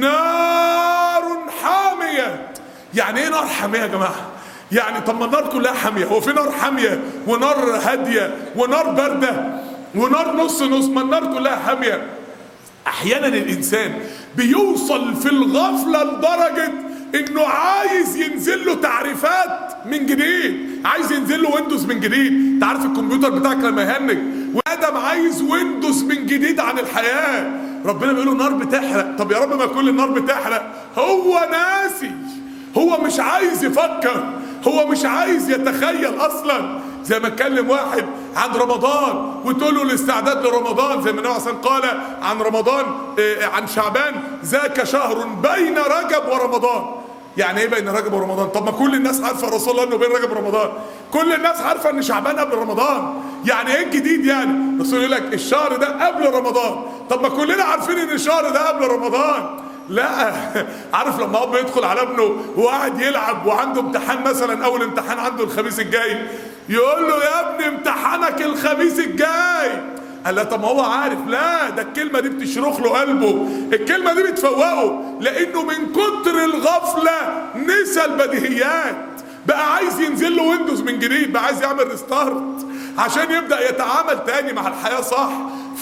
Speaker 1: نار حامية. يعني ايه نار حامية يا جماعة؟ يعني طب ما النار كلها حامية، هو في نار حامية ونار هادية ونار باردة ونار نص نص؟ ما النار كلها حامية. احيانا الانسان بيوصل في الغفلة لدرجة انه عايز ينزل له تعريفات من جديد، عايز ينزل له ويندوز من جديد. انت عارف الكمبيوتر بتاعك لما يهنج وادم عايز ويندوز من جديد عن الحياة، ربنا بيقول له نار بتحرق. طب يا رب ما كل النار بتحرق؟ هو ناسي، هو مش عايز يفكر، هو مش عايز يتخيل اصلا. زي ما اتكلم واحد عن رمضان وتقول له الاستعداد لرمضان، زي ما النبي صلى الله عليه وسلم قال عن رمضان عن شعبان ذاك شهر بين رجب ورمضان. يعني ايه بين رجب ورمضان؟ طب ما كل الناس عارفه يا رسول الله انه بين رجب ورمضان، كل الناس عارفه ان شعبان قبل رمضان. يعني ايه الجديد؟ يعني الرسول يقول لك الشهر ده قبل رمضان. طب ما كلنا عارفين ان الشهر ده قبل رمضان. لا، عارف لما اب يدخل على ابنه وقاعد يلعب وعنده امتحان مثلا، اول امتحان عنده الخميس الجاي، يقول له يا ابني امتحانك الخميس الجاي. قال لا طب ما هو عارف. لا، ده الكلمه دي بتشرخ له قلبه، الكلمه دي بتفوقه، لانه من كتر الغفله نسى البديهيات، بقى عايز ينزل له ويندوز من جديد، بقى عايز يعمل ريستارت عشان يبدا يتعامل تاني مع الحياه صح.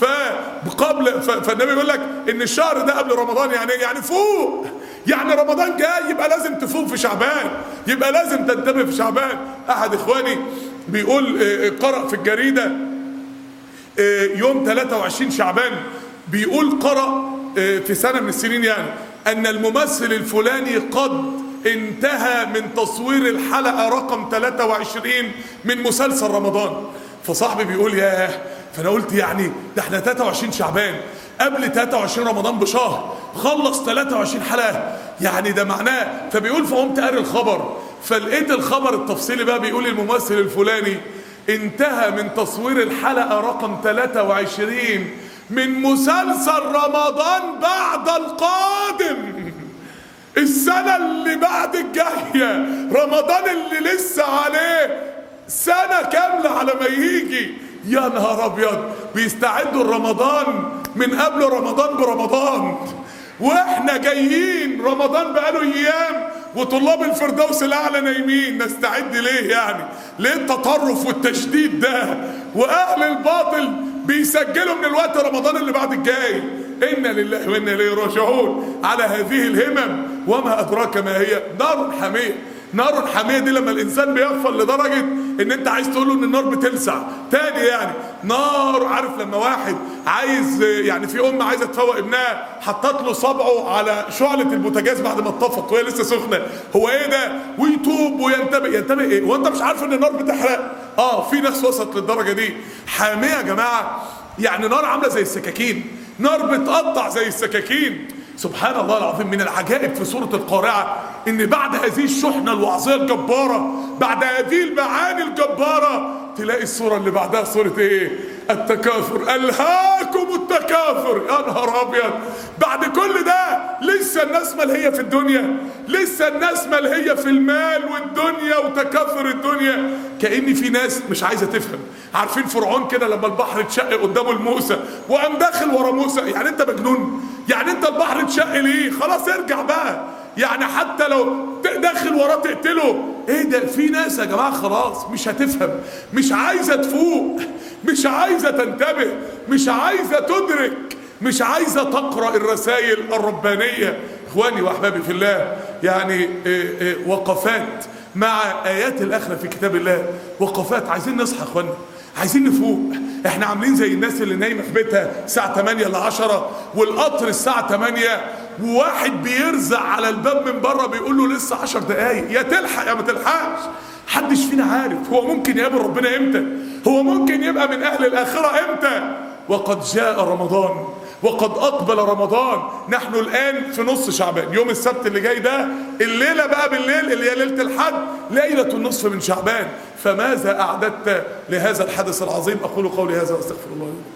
Speaker 1: فالنبي يقول لك ان الشهر ده قبل رمضان. يعني فوق، يعني رمضان جاي يبقى لازم تفوق في شعبان، يبقى لازم تنتبه في شعبان. احد اخواني بيقول قرأ في الجريدة يوم 23 شعبان، بيقول قرأ في سنة من السنين يعني ان الممثل الفلاني قد انتهى من تصوير الحلقة رقم 23 من مسلسل رمضان. فصاحبي بيقول ياه، فانا قلت يعني ده احنا 23 شعبان قبل 23 رمضان بشهر خلص 23 حلقة، يعني ده معناه. فبيقول فقمت قاري الخبر، فلقيت الخبر التفصيلي بقى بيقول الممثل الفلاني انتهى من تصوير الحلقة رقم 23 من مسلسل رمضان بعد القادم، السنة اللي بعد الجاية، رمضان اللي لسه عليه سنة كاملة على ما يجي. يا نهار ابيض، بيستعدوا لرمضان من قبل رمضان برمضان، واحنا جايين رمضان بقاله ايام وطلاب الفردوس الاعلى نايمين. نستعد ليه يعني؟ ليه التطرف والتشديد ده؟ واهل الباطل بيسجلوا من الوقت رمضان اللي بعد الجاي. انا لله وانا اليه راجعون على هذه الهمم. وما ادراك ما هي نار حاميه. نار حاميه دي لما الانسان بيغفل لدرجه ان انت عايز تقول له ان النار بتلسع تاني. يعني نار، عارف لما واحد عايز، يعني في ام عايزه تفوق ابنها، حطت له صبعه على شعله البوتاجاز بعد ما اتطفت وهي لسه سخنه، هو ايه ده؟ ويتوب وينتبه. ينتبه ايه؟ وانت مش عارف ان النار بتحرق؟ في ناس وصلت للدرجه دي. حاميه يا جماعه، يعني نار عامله زي السكاكين، نار بتقطع زي السكاكين. سبحان الله العظيم، من العجائب في سورة القارعة ان بعد هذه الشحنة الوعظية الجبارة، بعد هذه المعاني الجبارة، تلاقي السورة اللي بعدها سورة ايه؟ التكاثر. ألهاكم التكاثر. يا نهار ابيض، بعد كل ده لسه لسه الناس ملهية في الدنيا، لسه الناس ملهية في المال والدنيا وتكاثر الدنيا. كأن في ناس مش عايزة تفهم. عارفين فرعون كده لما البحر اتشق قدامه لموسى وقام داخل ورا موسى؟ يعني انت مجنون؟ يعني انت البحر اتشق ليه؟ خلاص ارجع بقى، يعني حتى لو داخل وراه تقتله. ايه ده؟ في ناس يا جماعة خلاص مش هتفهم، مش عايزة تفوق، مش عايزة تنتبه، مش عايزة تدرك، مش عايزة تقرأ الرسائل الربانية. اخواني واحبابي في الله، يعني وقفات مع آيات الآخرة في كتاب الله، وقفات. عايزين نصحى اخواني، عايزين نفوق. احنا عاملين زي الناس اللي نايمة في بيتها الساعة 8 ل 10 والقطر الساعة 8، وواحد بيرزع على الباب من بره بيقول له لسه 10 دقايق، يا تلحق يا ما تلحقش. محدش فينا عارف هو ممكن يقابل ربنا امتى، هو ممكن يبقى من اهل الاخرة امتى. وقد جاء رمضان وقد اقبل رمضان. نحن الان في نص شعبان، يوم السبت اللي جاي ده الليلة بقى بالليل اللي هي ليلة الحد، ليلة النصف من شعبان. فماذا اعددت لهذا الحدث العظيم؟ اقول قولي هذا واستغفر الله لي.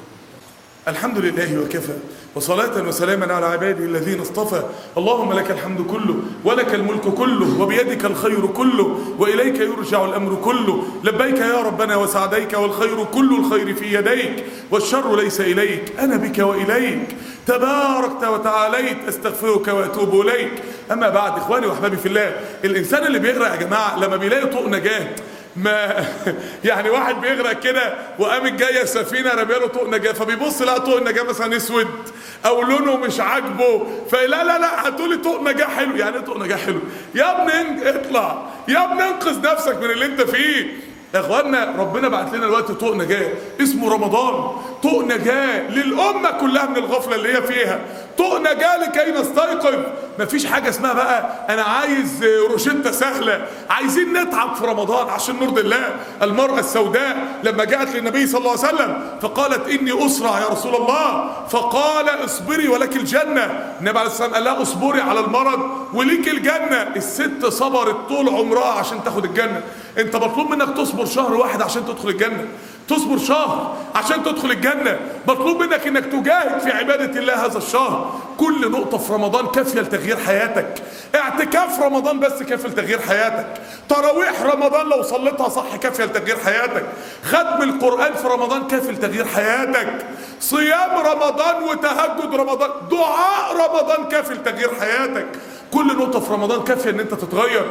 Speaker 1: الحمد لله وكفى، وصلاة وسلاما على عباده الذين اصطفى. اللهم لك الحمد كله ولك الملك كله وبيدك الخير كله وإليك يرجع الأمر كله. لبيك يا ربنا وسعديك، والخير كل الخير في يديك والشر ليس إليك، أنا بك وإليك تباركت وتعاليت، أستغفرك وأتوب إليك. أما بعد، إخواني وأحبابي في الله، الإنسان اللي بيغرق يا جماعة لما بيلاقي طوق نجاة، ما يعني واحد بيغرق كده وقامت جايه سفينه رميله طوق نجاه، فبيبص لقى طوق النجاه مثلا اسود او لونه مش عاجبه، فلا لا لا هاتولي طوق نجاه حلو. يعني ايه طوق نجاه حلو؟ يا ابني اطلع، يا ابني انقذ نفسك من اللي انت فيه. يا اخوانا ربنا بعت لنا دلوقتي طوق نجاه اسمه رمضان، طوق نجاه للامه كلها من الغفله اللي هي فيها، طوق نجاه لكي نستيقظ. مفيش حاجه اسمها بقى انا عايز روشته سهله، عايزين نتعب في رمضان عشان نرضي الله. المراه السوداء لما جاءت للنبي صلى الله عليه وسلم فقالت اني اسرع يا رسول الله، فقال اصبري ولك الجنه. النبي عليه الصلاه والسلام قال لها اصبري على المرض وليك الجنه. الست صبرت طول عمرها عشان تاخد الجنه. انت مطلوب منك تصبر شهر واحد عشان تدخل الجنه، تصبر شهر عشان تدخل الجنة. مطلوب منك انك تجاهد في عبادة الله هذا الشهر. كل نقطة في رمضان كافية لتغيير حياتك. اعتكاف رمضان بس كافي لتغيير حياتك. تراويح رمضان لو صليتها صح كافية لتغيير حياتك. ختم القرآن في رمضان كافي لتغيير حياتك. صيام رمضان وتهجد رمضان، دعاء رمضان كافي لتغيير حياتك. كل نقطة في رمضان كافية ان انت تتغير.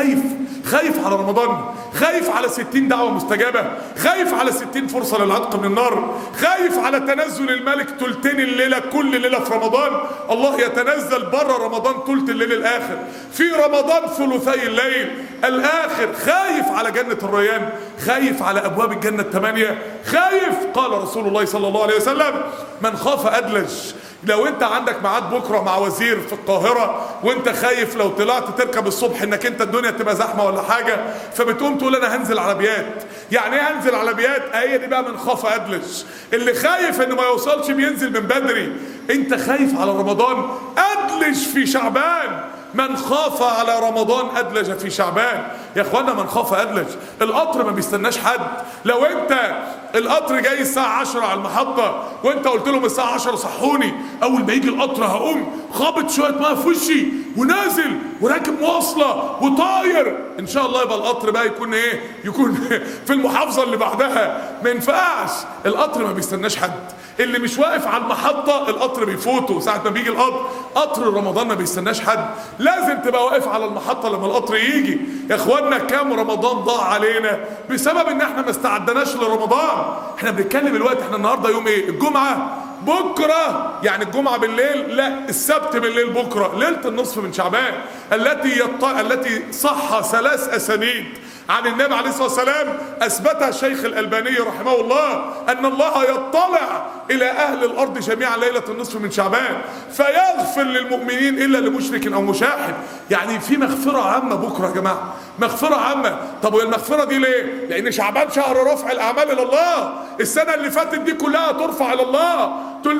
Speaker 1: خايف على رمضان، خايف على 60 دعوة مستجابة، خايف على 60 فرصة للعتق من النار، خايف على تنزل الملك تلتين الليلة. كل ليلة في رمضان الله يتنزل بره رمضان تلت الليل الآخر، في رمضان ثلثي الليل الآخر. خايف على جنة الريان، خايف على أبواب الجنة 8، خايف. قال رسول الله صلى الله عليه وسلم من خاف أدلج. لو انت عندك ميعاد بكره مع وزير في القاهره وانت خايف لو طلعت تركب الصبح انك انت الدنيا تبقى زحمه ولا حاجه، فبتقوم تقول انا هنزل على بيات. يعني ايه هنزل على بيات؟ هي دي بقى من خاف ادلج. اللي خايف انه ما يوصلش بينزل من بدري. انت خايف على رمضان، ادلج في شعبان. من خاف على رمضان أدلج في شعبان. يا اخوانا من خاف أدلج. القطر ما بيستناش حد. لو انت القطر جاي الساعة 10 على المحطة وانت قلت لهم الساعة 10 صحوني، اول ما يجي القطر هقوم خابط شوية ماء في وشي ونازل وراكب مواصلة وطاير. ان شاء الله يبقى القطر بقى يكون ايه؟ يكون في المحافظة اللي بعدها. ما ينفعش. القطر ما بيستناش حد. اللي مش واقف على المحطة القطر بيفوته ساعة ما بيجي القطر. قطر رمضان ما بيستناش حد. لازم تبقى واقف على المحطة لما القطر يجي. يا اخوانا كام رمضان ضاع علينا بسبب ان احنا ما استعدناش لرمضان. احنا بنتكلم الوقت، احنا النهاردة يوم ايه؟ الجمعة. بكرة يعني الجمعة بالليل، لا السبت بالليل بكرة ليلة النصف من شعبان التي صح 3 أسانيد عن النبي عليه الصلاة والسلام أثبتها الشيخ الألباني رحمه الله، أن الله يطلع إلى أهل الأرض جميعا ليلة النصف من شعبان فيغفر للمؤمنين إلا لمشرك أو مشاحن. يعني في مغفرة عامة بكرة يا جماعة، مغفرة عامة. طب والمغفرة دي ليه؟ لأن شعبان شهر رفع الأعمال إلى الله. السنة اللي فاتت دي كلها ترفع إلى الله.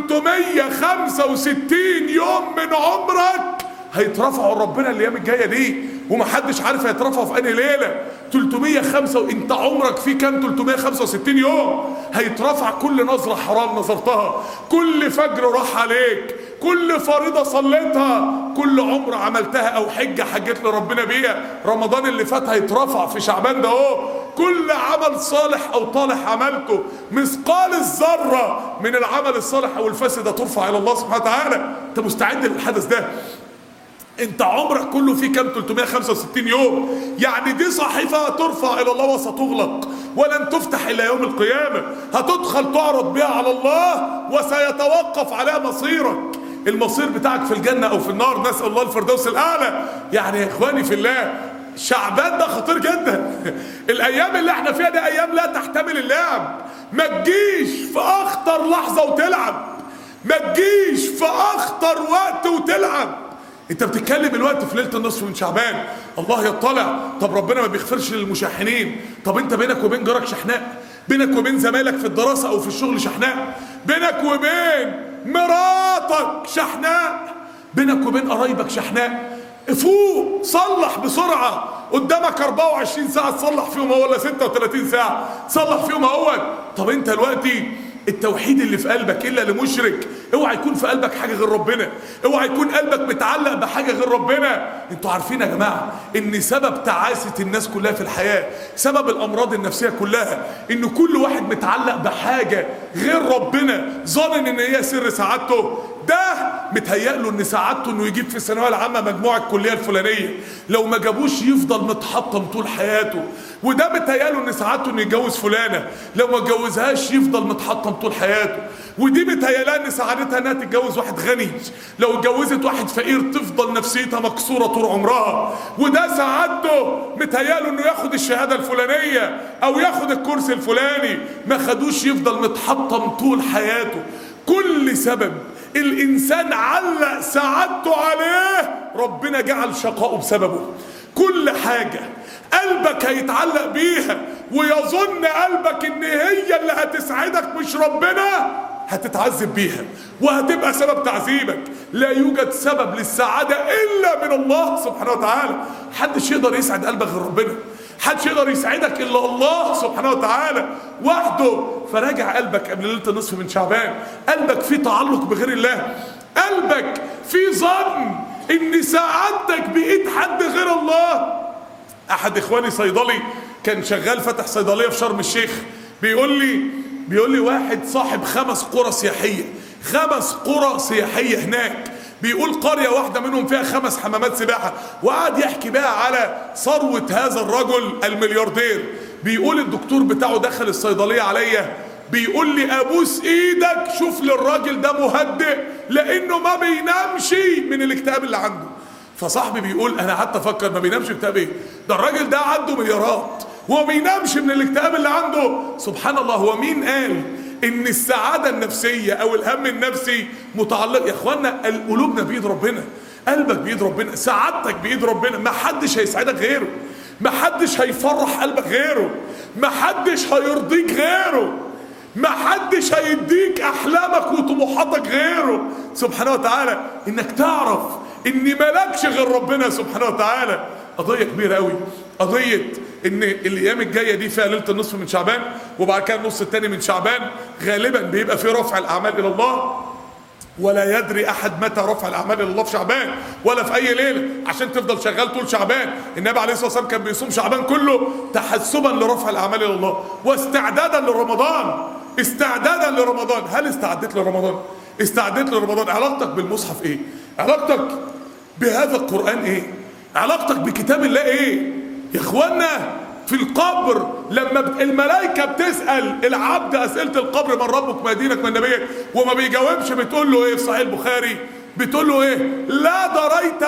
Speaker 1: 365 يوم من عمرك هيترفعوا ربنا الايام الجايه دي، ومحدش عارف هيترفعوا في انهي ليله. 305 انت عمرك فيه كام؟ 365 يوم هيترفع. كل نظره حرام نظرتها، كل فجر راح عليك، كل فريضه صليتها، كل عمره عملتها او حجه حجت لربنا بيها، رمضان اللي فات هيترفع في شعبان ده اهو. كل عمل صالح او طالح عملته مثقال الذره من العمل الصالح او الفاسد هترفع الى الله سبحانه وتعالى. انت مستعد للحدث ده؟ انت عمرك كله فيه كام؟ 365 يوم. يعني دي صحيفه هترفع الى الله وستغلق ولن تفتح الى يوم القيامه. هتدخل تعرض بها على الله وسيتوقف عليها مصيرك. المصير بتاعك في الجنه او في النار، نسال الله الفردوس الاعلى. يعني يا اخواني في الله، شعبان ده خطير جدا. الايام اللي احنا فيها دي ايام لا تحتمل اللعب. ما تجيش في اخطر لحظه وتلعب، ما تجيش في اخطر وقت وتلعب. انت بتتكلم الوقت في ليله النصف من شعبان، الله يطلع. طب ربنا ما بيغفرش للمشاحنين. طب انت بينك وبين جارك شحناء، بينك وبين زمايلك في الدراسه او في الشغل شحناء، بينك وبين مراتك شحناء، بينك وبين قرايبك شحناء. فوق، صلح بسرعه. قدامك 24 ساعه تصلح فيهم ولا 36 ساعه تصلح فيهم اهوت. طب انت دلوقتي التوحيد اللي في قلبك الا لمشرك، اوعى يكون في قلبك حاجه غير ربنا، اوعى يكون قلبك متعلق بحاجه غير ربنا. انتوا عارفين يا جماعه ان سبب تعاسه الناس كلها في الحياه، سبب الامراض النفسيه كلها، ان كل واحد متعلق بحاجه غير ربنا، ظانن ان هي سر سعادته. ده متهيأ له ان سعادته انه يجيب في الثانويه العامه مجموع الكليه الفلانيه، لو ما جابوش يفضل متحطم طول حياته. وده متهيأ له ان سعادته انه يتجوز فلانه، لو ما اتجوزهاش يفضل متحطم طول حياته. ودي متهيألها ان سعادتها انها تتجوز واحد غني، لو اتجوزت واحد فقير تفضل نفسيتها مكسوره طول عمرها. وده سعادته متهيأ له انه ياخد الشهاده الفلانيه او ياخد الكرسي الفلاني، ما خدوش يفضل متحطم طول حياته. كل سبب الانسان علق سعادته عليه ربنا جعل شقاؤه بسببه. كل حاجه قلبك هيتعلق بيها ويظن قلبك ان هي اللي هتسعدك مش ربنا، هتتعذب بيها وهتبقى سبب تعذيبك. لا يوجد سبب للسعاده الا من الله سبحانه وتعالى. محدش يقدر يسعد قلبك غير ربنا، محدش يقدر يسعدك الا الله سبحانه وتعالى وحده. فراجع قلبك قبل ليله النصف من شعبان، قلبك فيه تعلق بغير الله، قلبك فيه ظن ان سعادتك بايد حد غير الله. احد اخواني صيدلي كان شغال فتح صيدليه في شرم الشيخ، بيقول لي واحد صاحب 5 قرى سياحيه، 5 قرى سياحيه هناك. بيقول قرية واحدة منهم فيها 5 حمامات سباحة، وقعد يحكي بقى على ثروة هذا الرجل الملياردير. بيقول الدكتور بتاعه دخل الصيدلية عليا، بيقول لي ابوس ايدك شوف للراجل ده مهدئ لانه ما بينامش من الاكتئاب اللي عنده. فصاحبي بيقول انا قعدت افكر ما بينامش اكتئاب ايه؟ ده الراجل ده عنده مليارات وما بينامش من الاكتئاب اللي عنده. سبحان الله. هو مين قال ان السعادة النفسية او الهم النفسي متعلق؟ يا اخوانا قلوبنا بايد ربنا، قلبك بايد ربنا، سعادتك بايد ربنا. ما حدش هيسعدك غيره، ما حدش هيفرح قلبك غيره، ما حدش هيرضيك غيره، ما حدش هيديك احلامك وطموحاتك غيره سبحانه وتعالى. انك تعرف ان مالكش غير ربنا سبحانه وتعالى. قضية كبيرة قوي، قضية ان الايام الجاية دي فيها ليلة النصف من شعبان، وبعد كده النص الثاني من شعبان غالبا بيبقى فيه رفع الاعمال الى الله. ولا يدري احد متى رفع الاعمال الى الله في شعبان ولا في اي ليله عشان تفضل شغال طول شعبان. النبي عليه الصلاه والسلام كان بيصوم شعبان كله تحسبا لرفع الاعمال الى الله واستعدادا لرمضان. استعدادا لرمضان. هل استعدت لرمضان؟ استعدت لرمضان. علاقتك بالمصحف ايه؟ علاقتك بهذا القرآن ايه؟ علاقتك بكتاب الله ايه؟ يا اخوانا في القبر لما الملائكة بتسأل العبد أسئلة القبر من ربك ما دينك من نبيك وما بيجاوبش بتقول له ايه في صحيح البخاري؟ بتقول له ايه؟ لا دريت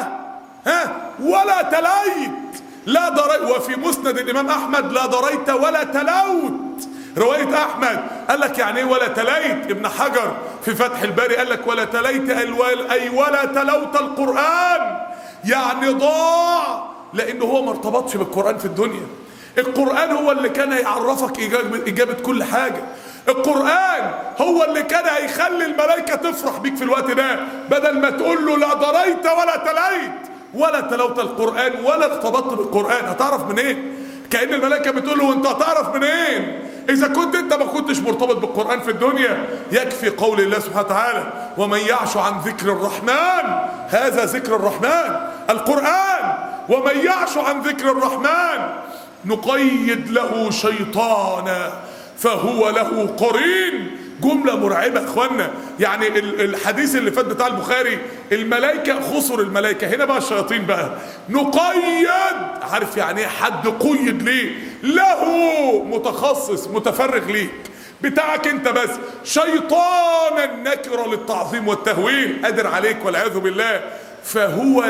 Speaker 1: ولا تليت. لا دريت. وفي مسند الإمام أحمد لا دريت ولا تلوت. رواية أحمد قال لك يعني ايه ولا تليت؟ ابن حجر في فتح الباري قال لك ولا تليت أي ولا تلوت القرآن، يعني ضاع لأنه هو ما ارتبطش بالقرآن في الدنيا. القرآن هو اللي كان هيعرفك إجابة كل حاجة. القرآن هو اللي كان هيخلي الملائكة تفرح بيك في الوقت ده، بدل ما تقول له لا دريت ولا تليت ولا تلوت القرآن ولا ارتبطت بالقرآن. هتعرف منين؟ كأن الملائكة بتقول له انت هتعرف منين اذا كنت انت ما كنتش مرتبط بالقرآن في الدنيا؟ يكفي قول الله سبحانه وتعالى ومن يعش عن ذكر الرحمن، هذا ذكر الرحمن القرآن، ومن يعش عن ذكر الرحمن نقيد له شيطانا فهو له قرين. جملة مرعبة يا اخوانا. يعني الحديث اللي فات بتاع البخاري الملائكة خسر الملائكة، هنا بقى الشياطين بقى نقيد. عارف يعني ايه حد قيد ليه؟ له متخصص متفرغ ليك بتاعك انت بس، شيطانا نكرة للتعظيم والتهويل قادر عليك والعياذ بالله. فهو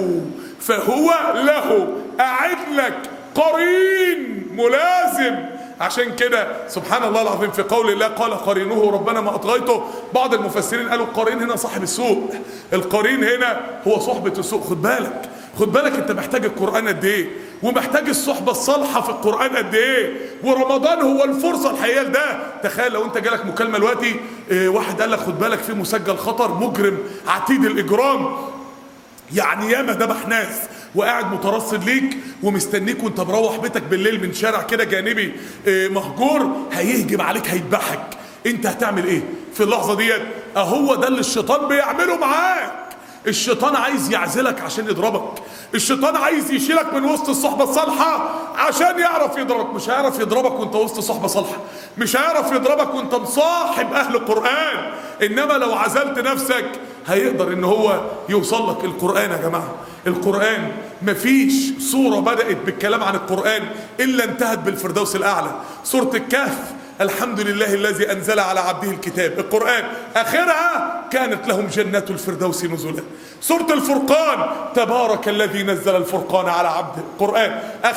Speaker 1: له أعد لك قرين ملازم. عشان كده سبحان الله العظيم في قول الله قال قرينه ربنا ما أطغيته، بعض المفسرين قالوا القرين هنا صاحب السوء، القرين هنا هو صحبة السوء. خد بالك انت محتاج القرآن قد ايه، ومحتاج الصحبة الصالحة في القرآن قد ايه، ورمضان هو الفرصة الحقيقية لده. تخيل لو انت جالك مكالمة دلوقتي واحد قال لك خد بالك في مسجل خطر مجرم عتيد الإجرام، يعني ياما ذبح ناس وقاعد مترصد ليك ومستنيك وانت مروح بيتك بالليل من شارع كده جانبي مهجور، هيهجم عليك هيذبحك. انت هتعمل ايه في اللحظة ديت؟ اهو ده اللي الشيطان بيعمله معاك. الشيطان عايز يعزلك عشان يضربك، الشيطان عايز يشيلك من وسط الصحبة الصالحة عشان يعرف يضربك. مش هيعرف يضربك وانت وسط صحبة صالحة، مش هيعرف يضربك وانت مصاحب اهل القرآن، انما لو عزلت نفسك هيقدر ان هو يوصل لك. القرآن يا جماعة، القرآن مفيش سورة بدأت بالكلام عن القرآن الا انتهت بالفردوس الاعلى. سورة الكهف الحمد لله الذي أنزل على عبده الكتاب، القرآن آخرها كانت لهم جنات الفردوس نزلا. سورة الفرقان تبارك الذي نزل الفرقان على عبده، القرآن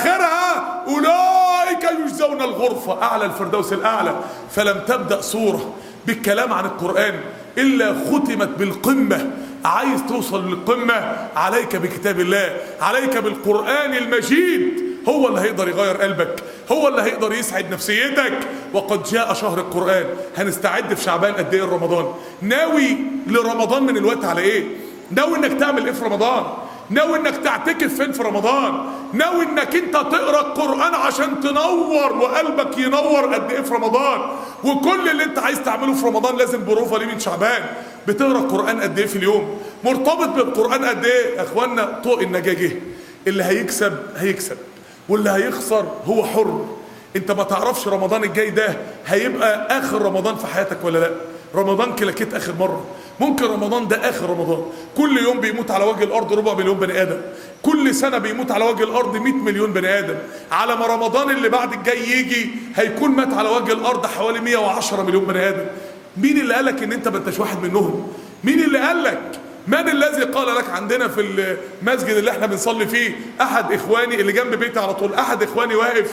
Speaker 1: آخرها أولئك يجزون الغرفة، أعلى الفردوس الأعلى. فلم تبدأ سورة بالكلام عن القرآن إلا ختمت بالقمة. عايز توصل للقمة عليك بكتاب الله، عليك بالقرآن المجيد، هو اللي هيقدر يغير قلبك، هو اللي هيقدر يسعد نفسيتك. وقد جاء شهر القرآن. هنستعد في شعبان قد ايه رمضان؟ ناوي لرمضان من الوقت على ايه؟ ناوي انك تعمل ايه في رمضان؟ ناوي انك تعتكف فين في رمضان؟ ناوي انك انت تقرأ القرآن عشان تنور وقلبك ينور قد ايه في رمضان؟ وكل اللي انت عايز تعمله في رمضان لازم بروفة ليه من شعبان. بتقرأ القرآن قد ايه في اليوم؟ مرتبط بالقرآن قد ايه؟ يا اخوانا طوق النجاة جه. اللي هيكسب واللي هيخسر هو حر. انت ما تعرفش رمضان الجاي ده هيبقى اخر رمضان في حياتك ولا لا. رمضان كلاكيت اخر مرة، ممكن رمضان ده اخر رمضان. كل يوم بيموت على وجه الارض 4 مليون بني ادم، كل سنة بيموت على وجه الارض 100 مليون بني ادم. على ما رمضان اللي بعد الجاي يجي هيكون مات على وجه الارض حوالي 110 مليون بني ادم. مين اللي قالك ان انت ما انتش واحد منهم؟ مين اللي قالك؟ من الذي قال لك؟ عندنا في المسجد اللي احنا بنصلي فيه احد اخواني اللي جنب بيتي على طول، احد اخواني واقف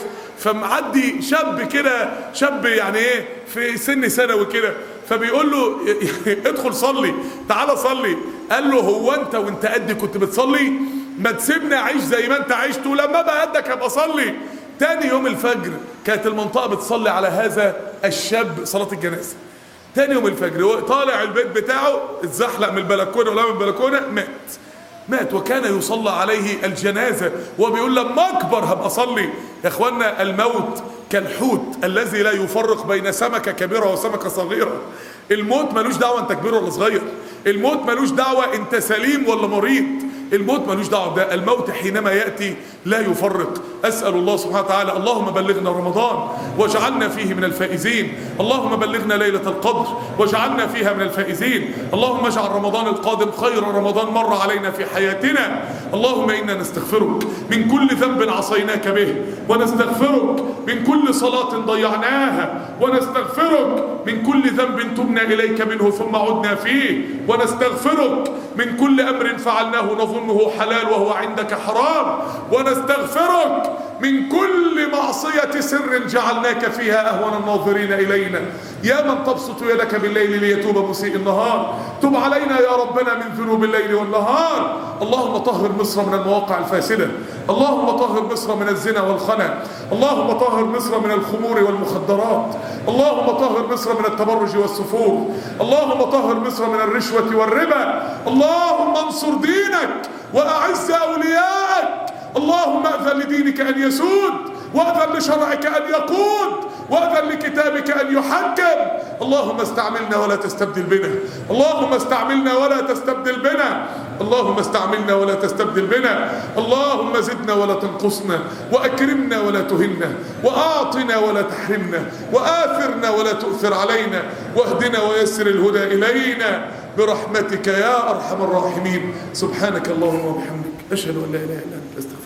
Speaker 1: فمعدي شاب كده، شاب يعني ايه في سن ثانوي كده، فبيقول له ادخل صلي، تعالى صلي. قال له هو انت وانت قدي كنت بتصلي؟ ما تسيبني اعيش زي ما انت عشت ولما ابقى قدك ابقى اصلي. تاني يوم الفجر كانت المنطقه بتصلي على هذا الشاب صلاه الجنازه. تاني يوم الفجر طالع البيت بتاعه اتزحلق من البلكونه ولا من البلكونه مات وكان يصلى عليه الجنازه وبيقول لما اكبر هبقى اصلي. يا اخوانا الموت كالحوت الذي لا يفرق بين سمكه كبيره وسمكه صغيره. الموت ملوش دعوه انت كبير ولا صغير، الموت ملوش دعوه انت سليم ولا مريض، الموت ملوش دعوه بده. الموت حينما ياتي لا يفرق. اسال الله سبحانه وتعالى اللهم بلغنا رمضان واجعلنا فيه من الفائزين، اللهم بلغنا ليله القدر واجعلنا فيها من الفائزين، اللهم اجعل رمضان القادم خير رمضان مر علينا في حياتنا. اللهم انا نستغفرك من كل ذنب عصيناك به، ونستغفرك من كل صلاه ضيعناها، ونستغفرك من كل ذنب تبنا اليك منه ثم عدنا فيه، ونستغفرك من كل امر فعلناه نظنه حلال وهو عندك حرام، ونستغفرك من كل معصية سر جعلناك فيها أهون الناظرين إلينا. يا من تبسط يدك بالليل ليتوب مسيء النهار، تب علينا يا ربنا من ذنوب الليل والنهار. اللهم طهر مصر من المواقع الفاسدة، اللهم طهر مصر من الزنا والخنا، اللهم طهر مصر من الخمور والمخدرات، اللهم طهر مصر من التبرج والسفور، اللهم طهر مصر من الرشوة والربا. اللهم انصر دينك وأعز أولياءك اللهم أذن لدينك أن يسود، وأذن لشرعك أن يقود، وأذن لكتابك أن يحكم. اللهم استعملنا ولا تستبدل بنا، اللهم استعملنا ولا تستبدل بنا، اللهم استعملنا ولا تستبدل بنا. اللهم زدنا ولا تنقصنا، وأكرمنا ولا تهنا، وأعطنا ولا تحرمنا، وآثرنا ولا تؤثر علينا، واهدنا ويسر الهدى إلينا برحمتك يا أرحم الراحمين. سبحانك اللهم وبحمدك، أشهد أن لا إله إلا أنت، أستغفرك.